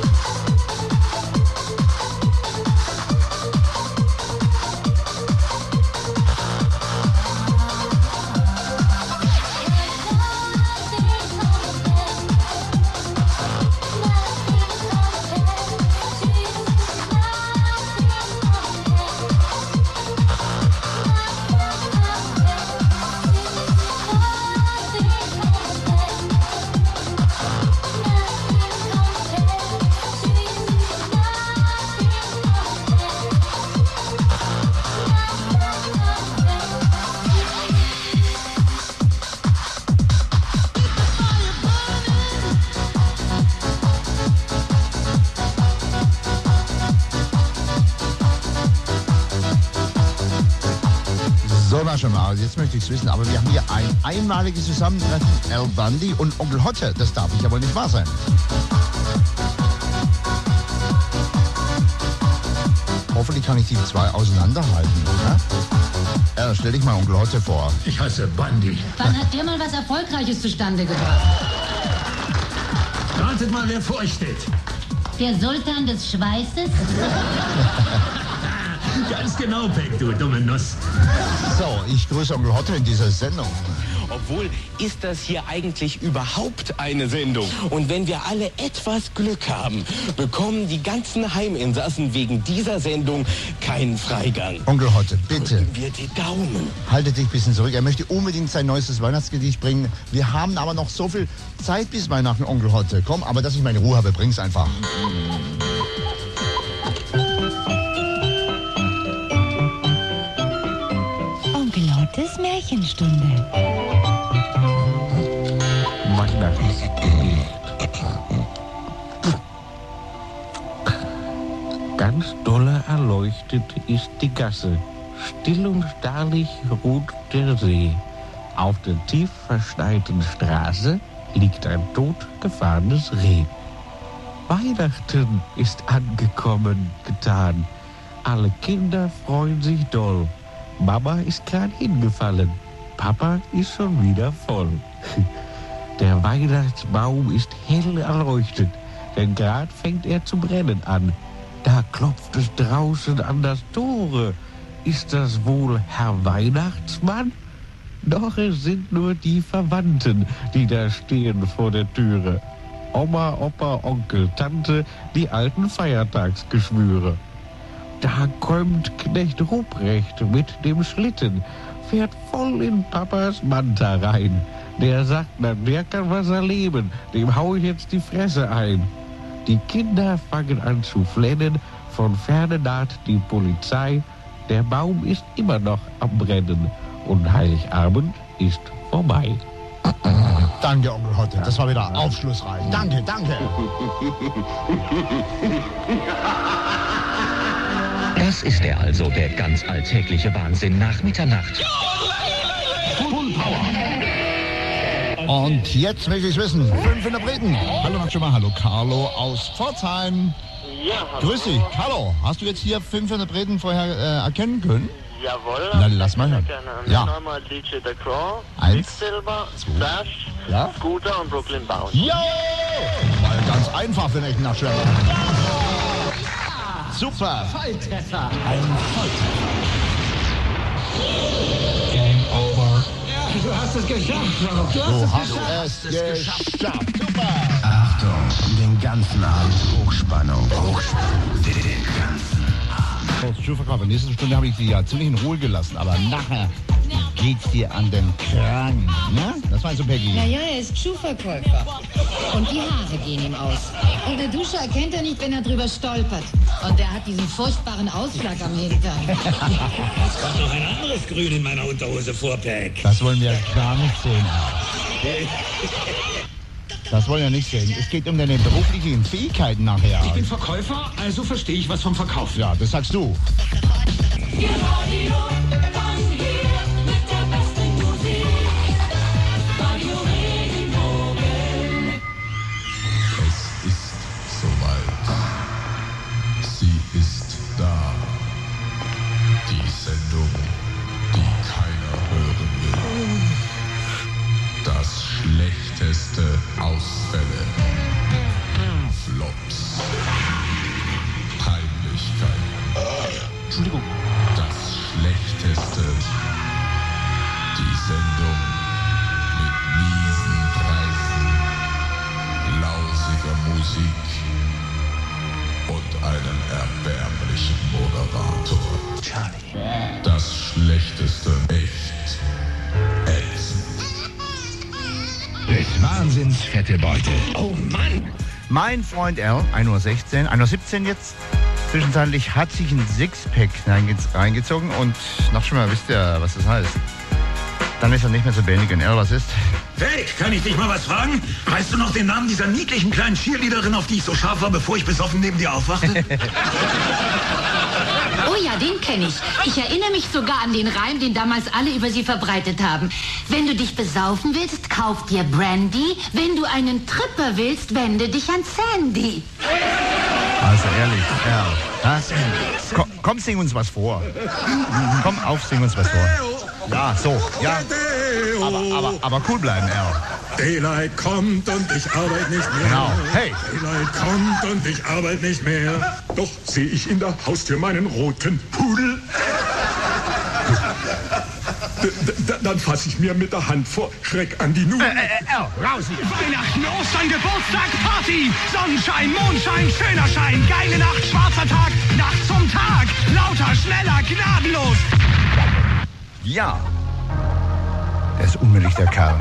Schon mal, jetzt möchte ich es wissen, aber wir haben hier ein einmaliges Zusammentreffen, Al Bundy und Onkel Hotte. Das darf ja wohl nicht wahr sein. Hoffentlich kann ich die zwei auseinanderhalten. Ja, stell dich mal Onkel Hotte vor. Ich heiße Bundy. Wann hat der mal was Erfolgreiches zustande gebracht? Ratet mal, wer vor euch steht. Der Sultan des Schweißes? Ganz genau, Peck, du dumme Nuss. So, ich grüße Onkel Hotte in dieser Sendung. Obwohl, ist das hier eigentlich überhaupt eine Sendung? Und wenn wir alle etwas Glück haben, bekommen die ganzen Heiminsassen wegen dieser Sendung keinen Freigang. Onkel Hotte, bitte. Drücken wir die Daumen. Haltet dich ein bisschen zurück. Er möchte unbedingt sein neuestes Weihnachtsgedicht bringen. Wir haben aber noch so viel Zeit bis Weihnachten, Onkel Hotte. Komm, aber dass ich meine Ruhe habe, bring's einfach. Onkel Hottes Märchenstunde. Weihnachtsgedicht. Ganz dolle erleuchtet ist die Gasse. Still und starrlich ruht der See. Auf der tief verschneiten Straße liegt ein totgefahrenes Reh. Weihnachten ist angekommen, getan. Alle Kinder freuen sich doll. Mama ist gerade hingefallen. Papa ist schon wieder voll. Der Weihnachtsbaum ist hell erleuchtet, denn gerade fängt er zu brennen an. Da klopft es draußen an das Tore. Ist das wohl Herr Weihnachtsmann? Doch es sind nur die Verwandten, die da stehen vor der Türe. Oma, Opa, Onkel, Tante, die alten Feiertagsgeschwüre. Da kommt Knecht Ruprecht mit dem Schlitten, fährt voll in Papas Manta rein. Der sagt, na, der kann was erleben, dem hau ich jetzt die Fresse ein. Die Kinder fangen an zu flennen, von ferne naht die Polizei. Der Baum ist immer noch am Brennen und Heiligabend ist vorbei. Danke, Onkel Hotte, das war wieder aufschlussreich. Danke, danke. Das ist er also, der ganz alltägliche Wahnsinn nach Mitternacht. Full Power. Und jetzt möchte ich wissen, 5 Interpreten. Hallo Nachtschimmel, hallo Carlo aus Pforzheim. Ja, hallo. Grüß dich, Carlo. Hast du jetzt hier 5 Interpreten vorher erkennen können? Jawohl. Na, lass mal hören. Ja. Einmal DJ The Crow, 1, Quicksilver, 2, Slash, ja? Scooter und Brooklyn Bounce. Jo! Mal ganz einfach für den echten Nachtschimmel. Super. Volltreffer. Ein Volltreffer. Game over. Du hast es geschafft, Rob. Du hast es geschafft. Super. Achtung, den ganzen Abend Hochspannung. Den ganzen Abend. Schuhverkäufer, nächste Stunde habe ich Sie ja ziemlich in Ruhe gelassen, aber nachher geht's dir an den Kragen. Ne? Das meinst du, Peggy? Naja, er ist Schuhverkäufer. Und die Haare gehen ihm aus. In der Dusche erkennt er nicht, wenn er drüber stolpert. Und er hat diesen furchtbaren Ausschlag am Hintern. Es kommt noch ein anderes Grün in meiner Unterhose vor, Peg. Das wollen wir gar nicht sehen. Das wollen wir nicht sehen. Es geht um deine beruflichen Fähigkeiten nachher. Ich bin Verkäufer, also verstehe ich was vom Verkauf. Ja, das sagst du. Schlechteste Ausfälle, Flops, Peinlichkeit. Entschuldigung. Das Schlechteste, die Sendung mit miesen Preisen, lausiger Musik und einem erbärmlichen Moderator. Charlie. Das Schlechteste, echt ätzend. Des Wahnsinns fette Beute. Oh Mann! Mein Freund L, 1:16 Uhr, 1:17 Uhr jetzt, zwischenzeitlich hat sich ein Sixpack reingezogen und noch schon mal wisst ihr, was das heißt. Dann ist er nicht mehr zu bändigen. L, was ist? Hey, kann ich dich mal was fragen? Weißt du noch den Namen dieser niedlichen kleinen Cheerleaderin, auf die ich so scharf war, bevor ich besoffen neben dir aufwachte? Oh ja, den kenne ich. Ich erinnere mich sogar an den Reim, den damals alle über sie verbreitet haben. Wenn du dich besaufen willst, kauf dir Brandy. Wenn du einen Tripper willst, wende dich an Sandy. Also ehrlich, ja. Komm, sing uns was vor. Komm auf, sing uns was vor. Ja, so, ja. Aber cool bleiben, Al. Daylight kommt und ich arbeite nicht mehr. Genau. Hey. Daylight kommt und ich arbeite nicht mehr. Doch sehe ich in der Haustür meinen roten Pudel. Dann fasse ich mir mit der Hand vor Schreck an die Nudel. Raus hier! Weihnachten, Ostern, Geburtstag, Party! Sonnenschein, Mondschein, schöner Schein, geile Nacht, schwarzer Tag, Nacht zum Tag! Lauter, schneller, gnadenlos! Ja. Der ist unmöglich, der Kerl.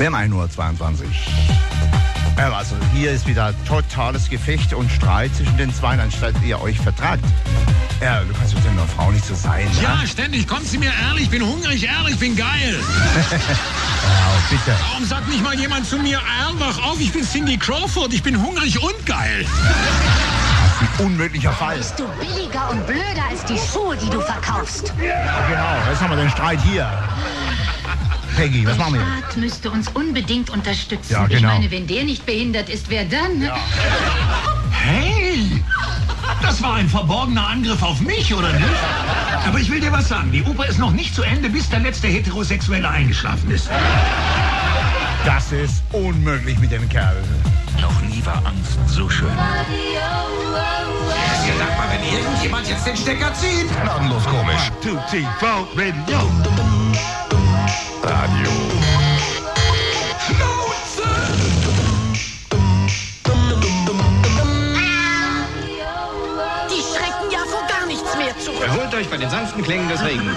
um 1:22 Uhr. Also hier ist wieder totales Gefecht und Streit zwischen den Zweien, anstatt ihr euch vertragt. Ja, du kannst doch deiner Frau nicht so sein, Ja, ne? ständig kommt sie mir ehrlich, ich bin hungrig, ehrlich, ich bin geil. Ja, bitte. Warum sagt nicht mal jemand zu mir, wach auf, ich bin Cindy Crawford, ich bin hungrig und geil. Das ist ein unmöglicher Fall. Bist du billiger und blöder als die Schuhe, die du verkaufst? Ja, genau, jetzt haben wir den Streit hier. Peggy, was machen wir? Der Staat müsste uns unbedingt unterstützen. Ja, Ich genau. meine, wenn der nicht behindert ist, wer dann? Ja. Hey, das war ein verborgener Angriff auf mich, oder nicht? Aber ich will dir was sagen, die Oper ist noch nicht zu Ende, bis der letzte Heterosexuelle eingeschlafen ist. Das ist unmöglich mit dem Kerl. Noch nie war Angst so schön. Ja, sag mal, wenn irgendjemand jetzt den Stecker zieht. Gnadenlos komisch. 2, 3, 4, Radio. Radio. Die schrecken ja vor gar nichts mehr zurück. Erholt euch bei den sanften Klängen des Regens.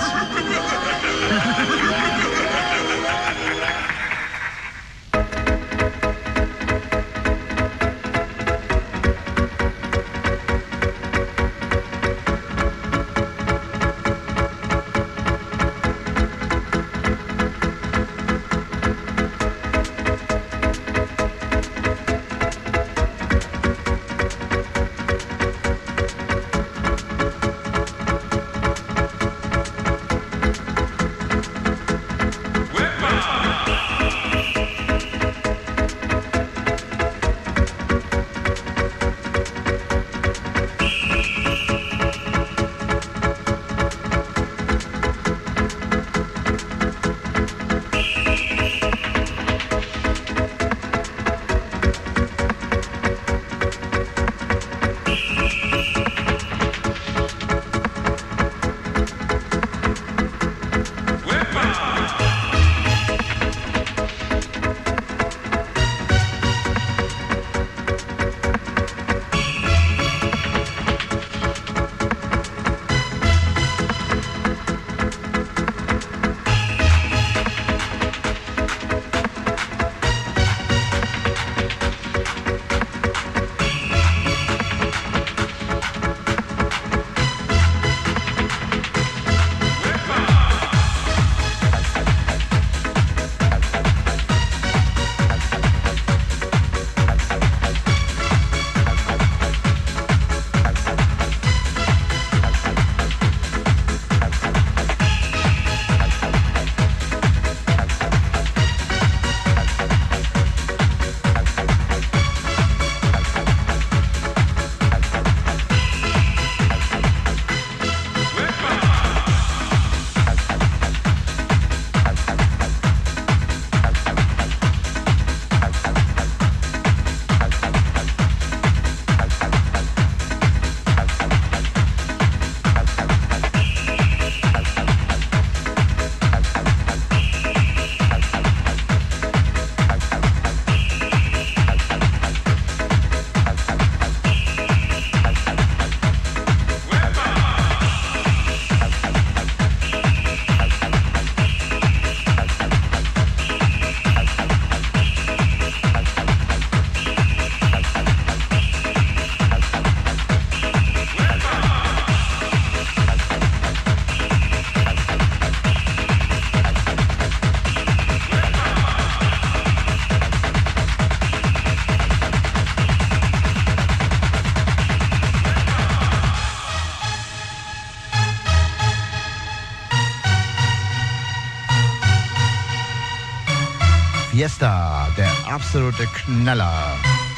Fiesta, der absolute Knaller.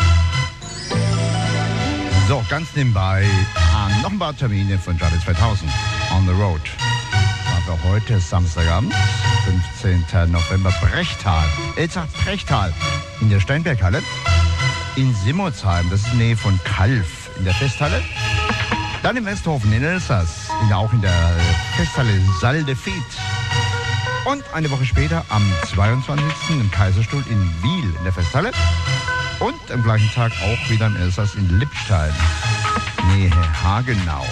So, ganz nebenbei noch ein paar Termine von Charlie 2000 on the road. Das war für heute Samstagabend, 15. November, Brechtal. Brechtal in der Steinberghalle. In Simonsheim, das ist in der Nähe von Kalf, in der Festhalle. Dann im Westhofen in Elsass, auch in der Festhalle Salle de Fête. Und eine Woche später, am 22. im Kaiserstuhl in Wiel in der Festhalle. Und am gleichen Tag auch wieder im Elsass in Lippstein, Nähe Hagenau.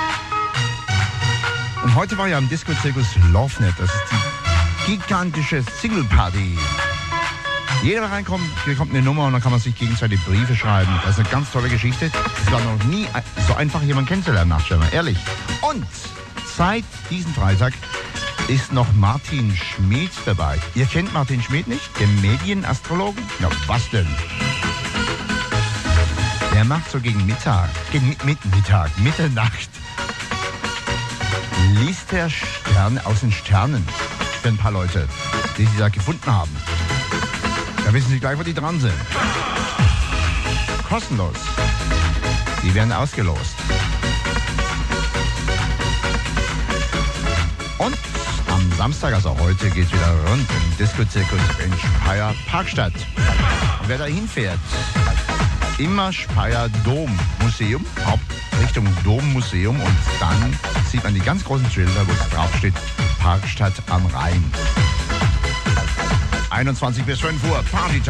Und heute war ja am Disco-Zirkus Lovenet, das ist die gigantische Single-Party. Jeder, der reinkommt, bekommt eine Nummer und dann kann man sich gegenseitig Briefe schreiben. Das ist eine ganz tolle Geschichte. Es war noch nie so einfach, jemanden kennenzulernen, Nachtschwärmer, ehrlich. Und seit diesem Freitag ist noch Martin Schmid dabei. Ihr kennt Martin Schmid nicht? Den Medienastrologen? Na, was denn? Der macht so gegen Mitternacht, liest er Sterne aus den Sternen für ein paar Leute, die sie da gefunden haben. Da wissen Sie gleich, wo die dran sind. Kostenlos. Die werden ausgelost. Und am Samstag, also heute, geht es wieder rund im Disco-Zirkus in Speyer Parkstadt. Und wer da hinfährt, immer Speyer Dommuseum, Hauptrichtung Dommuseum, und dann sieht man die ganz großen Schilder, wo es drauf steht, Parkstadt am Rhein. 21 bis 5 Uhr, Partytime.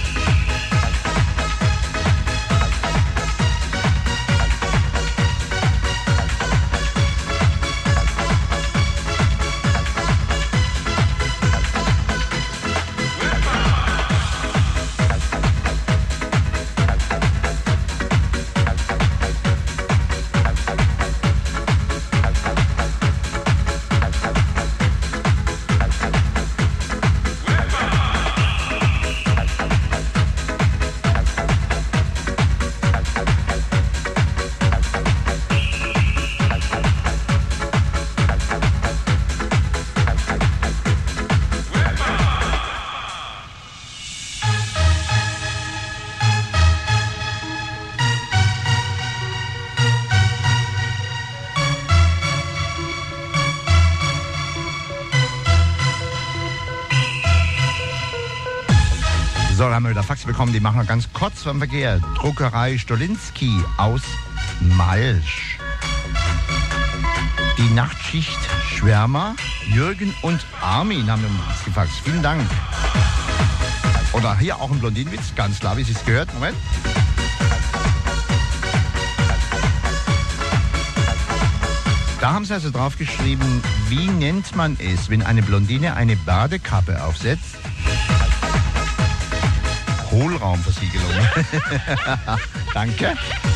So, da haben wir wieder Fax bekommen, die machen wir ganz kurz vom Verkehr. Druckerei Stolinski aus Malsch. Die Nachtschicht Schwärmer, Jürgen und Armin haben uns gefaxt. Vielen Dank. Oder hier auch ein Blondinenwitz, ganz klar, wie Sie es gehört. Moment. Da haben Sie also drauf geschrieben, wie nennt man es, wenn eine Blondine eine Badekappe aufsetzt? Hohlraumversiegelung. Danke.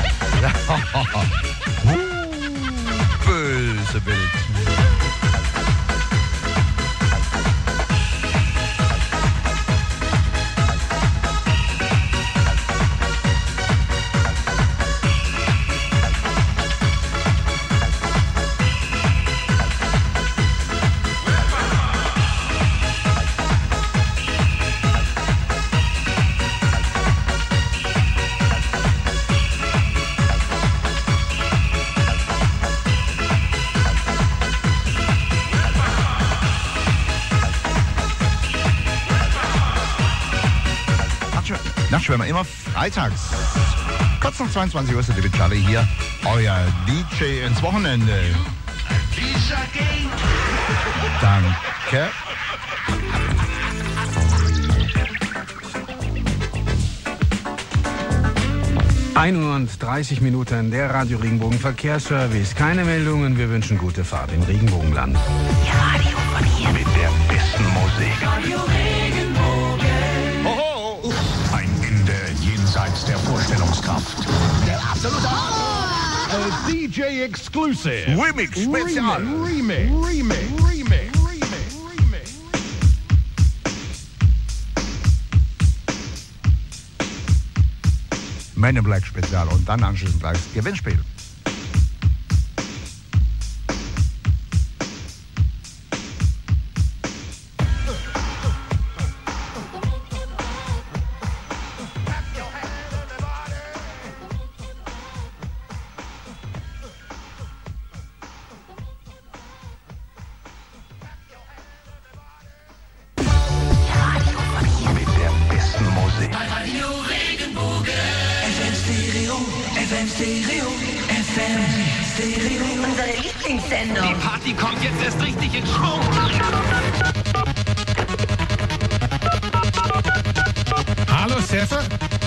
Böse Bild. Nachtschwärmer, immer freitags. Kurz nach 22 Uhr ist der David Charlie hier. Euer DJ ins Wochenende. Danke. und 30 Minuten, der Radio Regenbogen Verkehrsservice. Keine Meldungen, wir wünschen gute Fahrt im Regenbogenland. Radio von hier. Mit der besten Musik. Radio Regenbogen. Hoho! Ein Ende jenseits der Vorstellungskraft. Der absolute DJ Exclusive. Remix Spezial. Remix. Men in Black Spezial und dann anschließend gleich das Gewinnspiel. Die Party kommt jetzt erst richtig in Schwung. Hallo Seffe?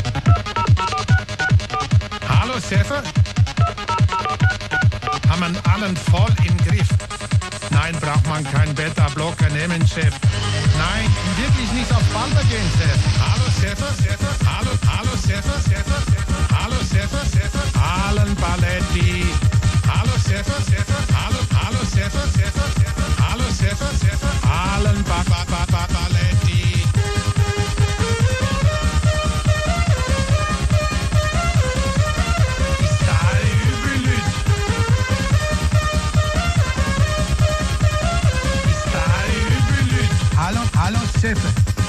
Hallo Seffe? Haben wir allen voll im Griff. Nein, braucht man keinen Beta-Blocker nehmen, Chef. Nein, wirklich nicht auf Palmer gehen, Chef. Hallo, Chef. Hallo, Chef. Hallo, Chef. Alan Paletti. Hallo, Chef. Hallo, Chef. Hallo, Chef. Alan Paletti. Hallo, Cheffe.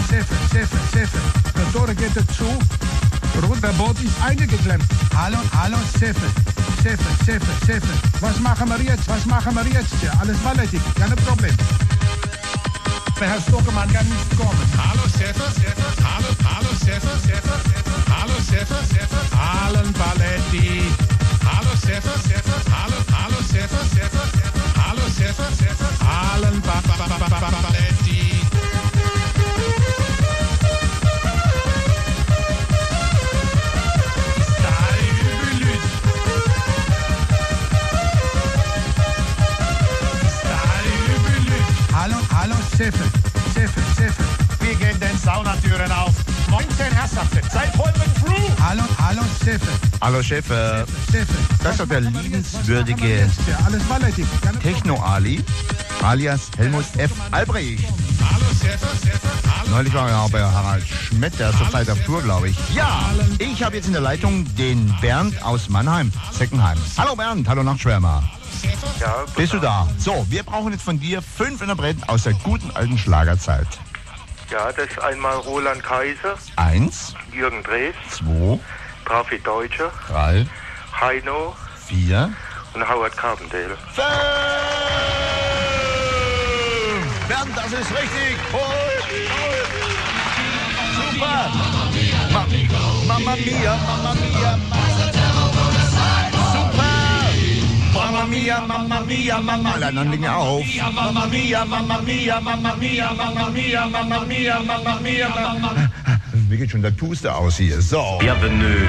Der Tore geht dazu. Runterboot ist eingeklemmt. Hallo, Cheffe. Was machen wir jetzt? Ja, alles walletig, kein Problem. Der Herr Stockermann kann nicht kommen. Hallo, Chef. Hallo, Chef. Hallo, Chef. Alan Paletti. Hallo, Chef. Hallo, Chef. Hallo, Chef. Alan Paletti. Hallo, Cheffe. Wie gehen denn Saunatüren auf? 19 Herrschaften, seid voll mit Crew! Hallo, Cheffe. Hallo, Chef. Das ist doch der liebenswürdige Ja, alles walletig. Techno-Ali, alias Helmut F. Albrecht. Neulich war er bei Harald Schmidt, der ist zurzeit auf Tour, glaube ich. Ja, ich habe jetzt in der Leitung den Bernd aus Mannheim, Seckenheim. Hallo Bernd, hallo Nachtschwärmer. Ja, Bist du da? So, wir brauchen jetzt von dir 5 Interpreten aus der guten alten Schlagerzeit. Ja, das ist einmal Roland Kaiser, 1, Jürgen Drees, 2, Trafi Deutscher, 3, Heino 4. und Howard Carpendale. Bernd, das ist richtig. Super. Mamma mia. Super. Mamma mia. Alle anderen Dinge auf. Mamma mia. Wie geht schon der Puste aus hier? So. Bienvenue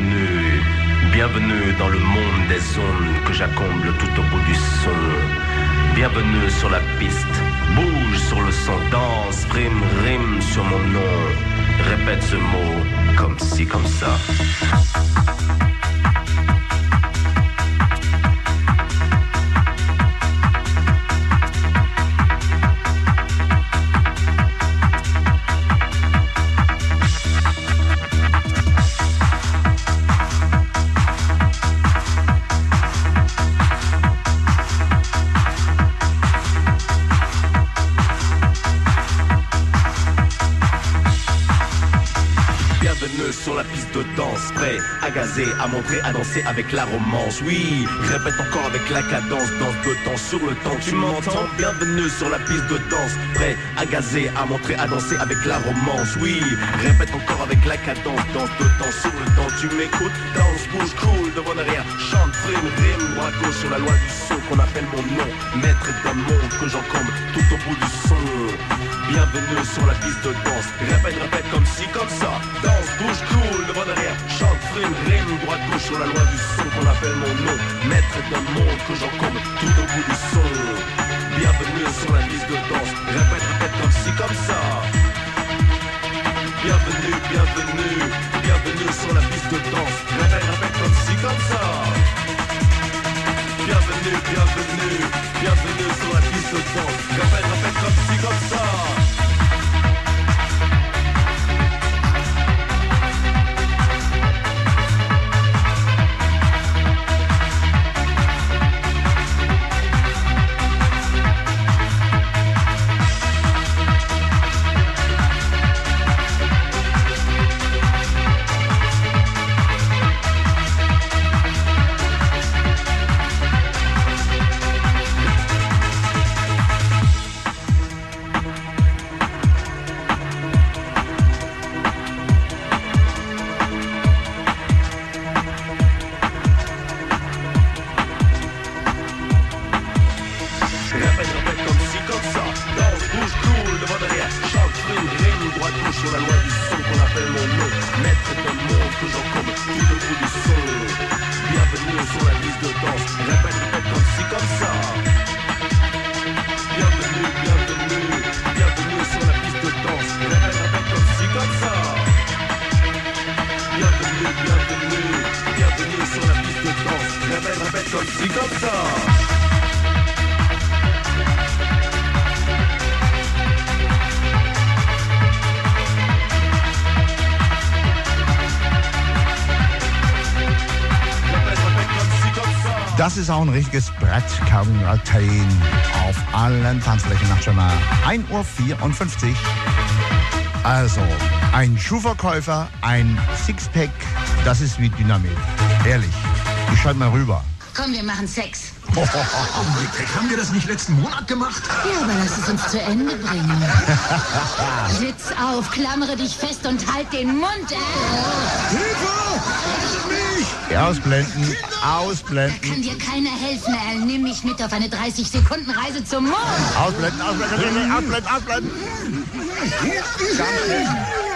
dans le monde des ondes que j'accomble tout au bout du son. Bienvenue sur la piste, bouge sur le son, danse, rime sur mon nom. Répète ce mot, comme ci, comme ça. Sur la piste de danse, prêt à gazer, à montrer, à danser avec la romance. Oui, répète encore avec la cadence, danse de temps sur le temps. Tu m'entends? Bienvenue sur la piste de danse, prêt à gazer, à montrer, à danser avec la romance. Oui, répète encore avec la cadence, danse de temps sur le temps. Tu m'écoutes? Danse, bouge, cool, devant derrière, chante, rime, droite, gauche sur la loi du son qu'on appelle mon nom. Maître d'un monde que j'encombre tout au bout du son. Bienvenue sur la piste de danse. Répète comme ci, comme ça. Danse, bouge, cool, devant derrière. Chante, rime, droite, gauche sur la loi du son qu'on appelle mon nom. Maître d'un monde que j'encombre tout au bout du son. Bienvenue sur la piste de danse. Répète comme ci, comme ça. Bienvenue sur la piste de danse. Répète comme ci, comme ça. Bienvenue sur la piste de danse. Répète comme ci, comme ça. Das ist auch ein richtiges Brett, Calvin Attain auf allen Tanzflächen nach schon mal 1:54 Uhr. Also, ein Schuhverkäufer, ein Sixpack, das ist wie Dynamit. Ehrlich, ich schalte mal rüber. Komm, wir machen Sex. Haben wir das nicht letzten Monat gemacht? Ja, aber lass es uns zu Ende bringen. Sitz auf, klammere dich fest und halt den Mund, Ausblenden, Da ausblenden. kann dir keiner helfen, Al. Nimm mich mit auf eine 30-Sekunden-Reise zum Mond. Ausblenden, ausblenden, ausblenden, ausblenden. Ganz schnell.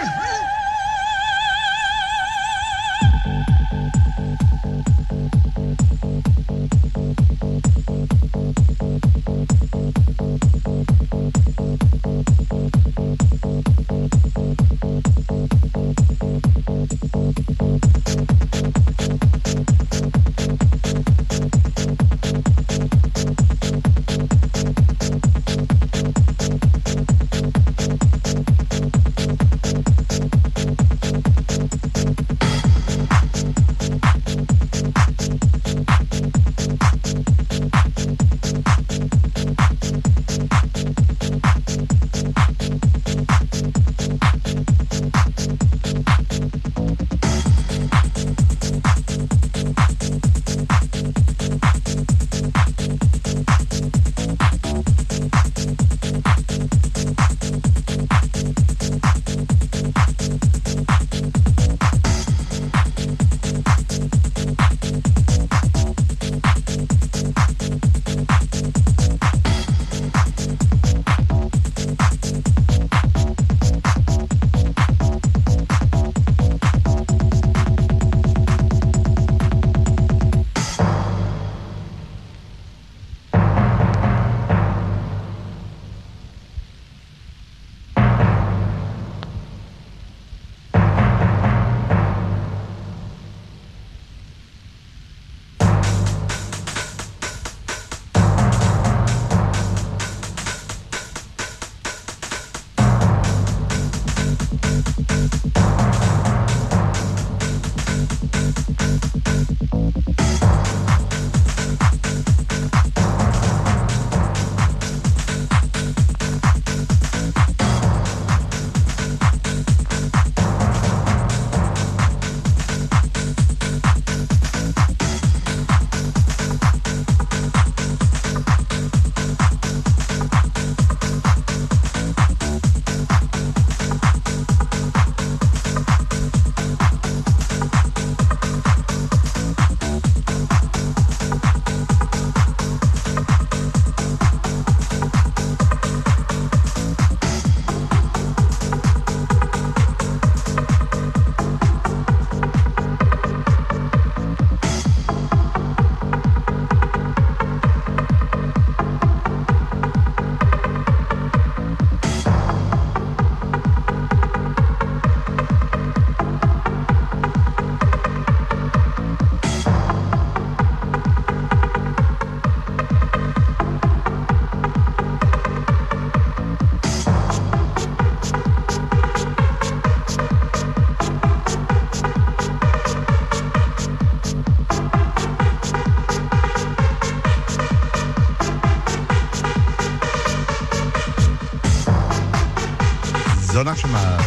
So, schon mal.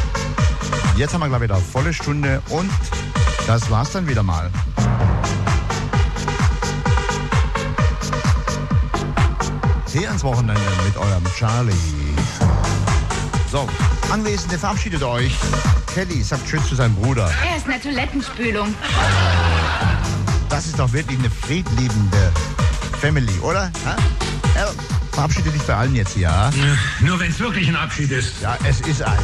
Jetzt haben wir, glaube ich, wieder volle Stunde und das war's dann wieder mal. Hier ins Wochenende mit eurem Charlie. So, Anwesende, verabschiedet euch. Kelly sagt Tschüss zu seinem Bruder. Er ist eine Toilettenspülung. Das ist doch wirklich eine friedliebende Family, oder? Ja, verabschiede dich bei allen jetzt hier. Ja? Nur wenn es wirklich ein Abschied ist. Ja, es ist einer.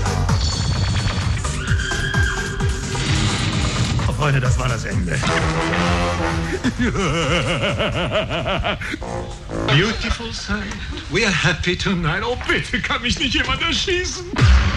Oh, Freunde, das war das Ende. Beautiful sight. We are happy tonight. Oh, bitte kann mich nicht jemand erschießen.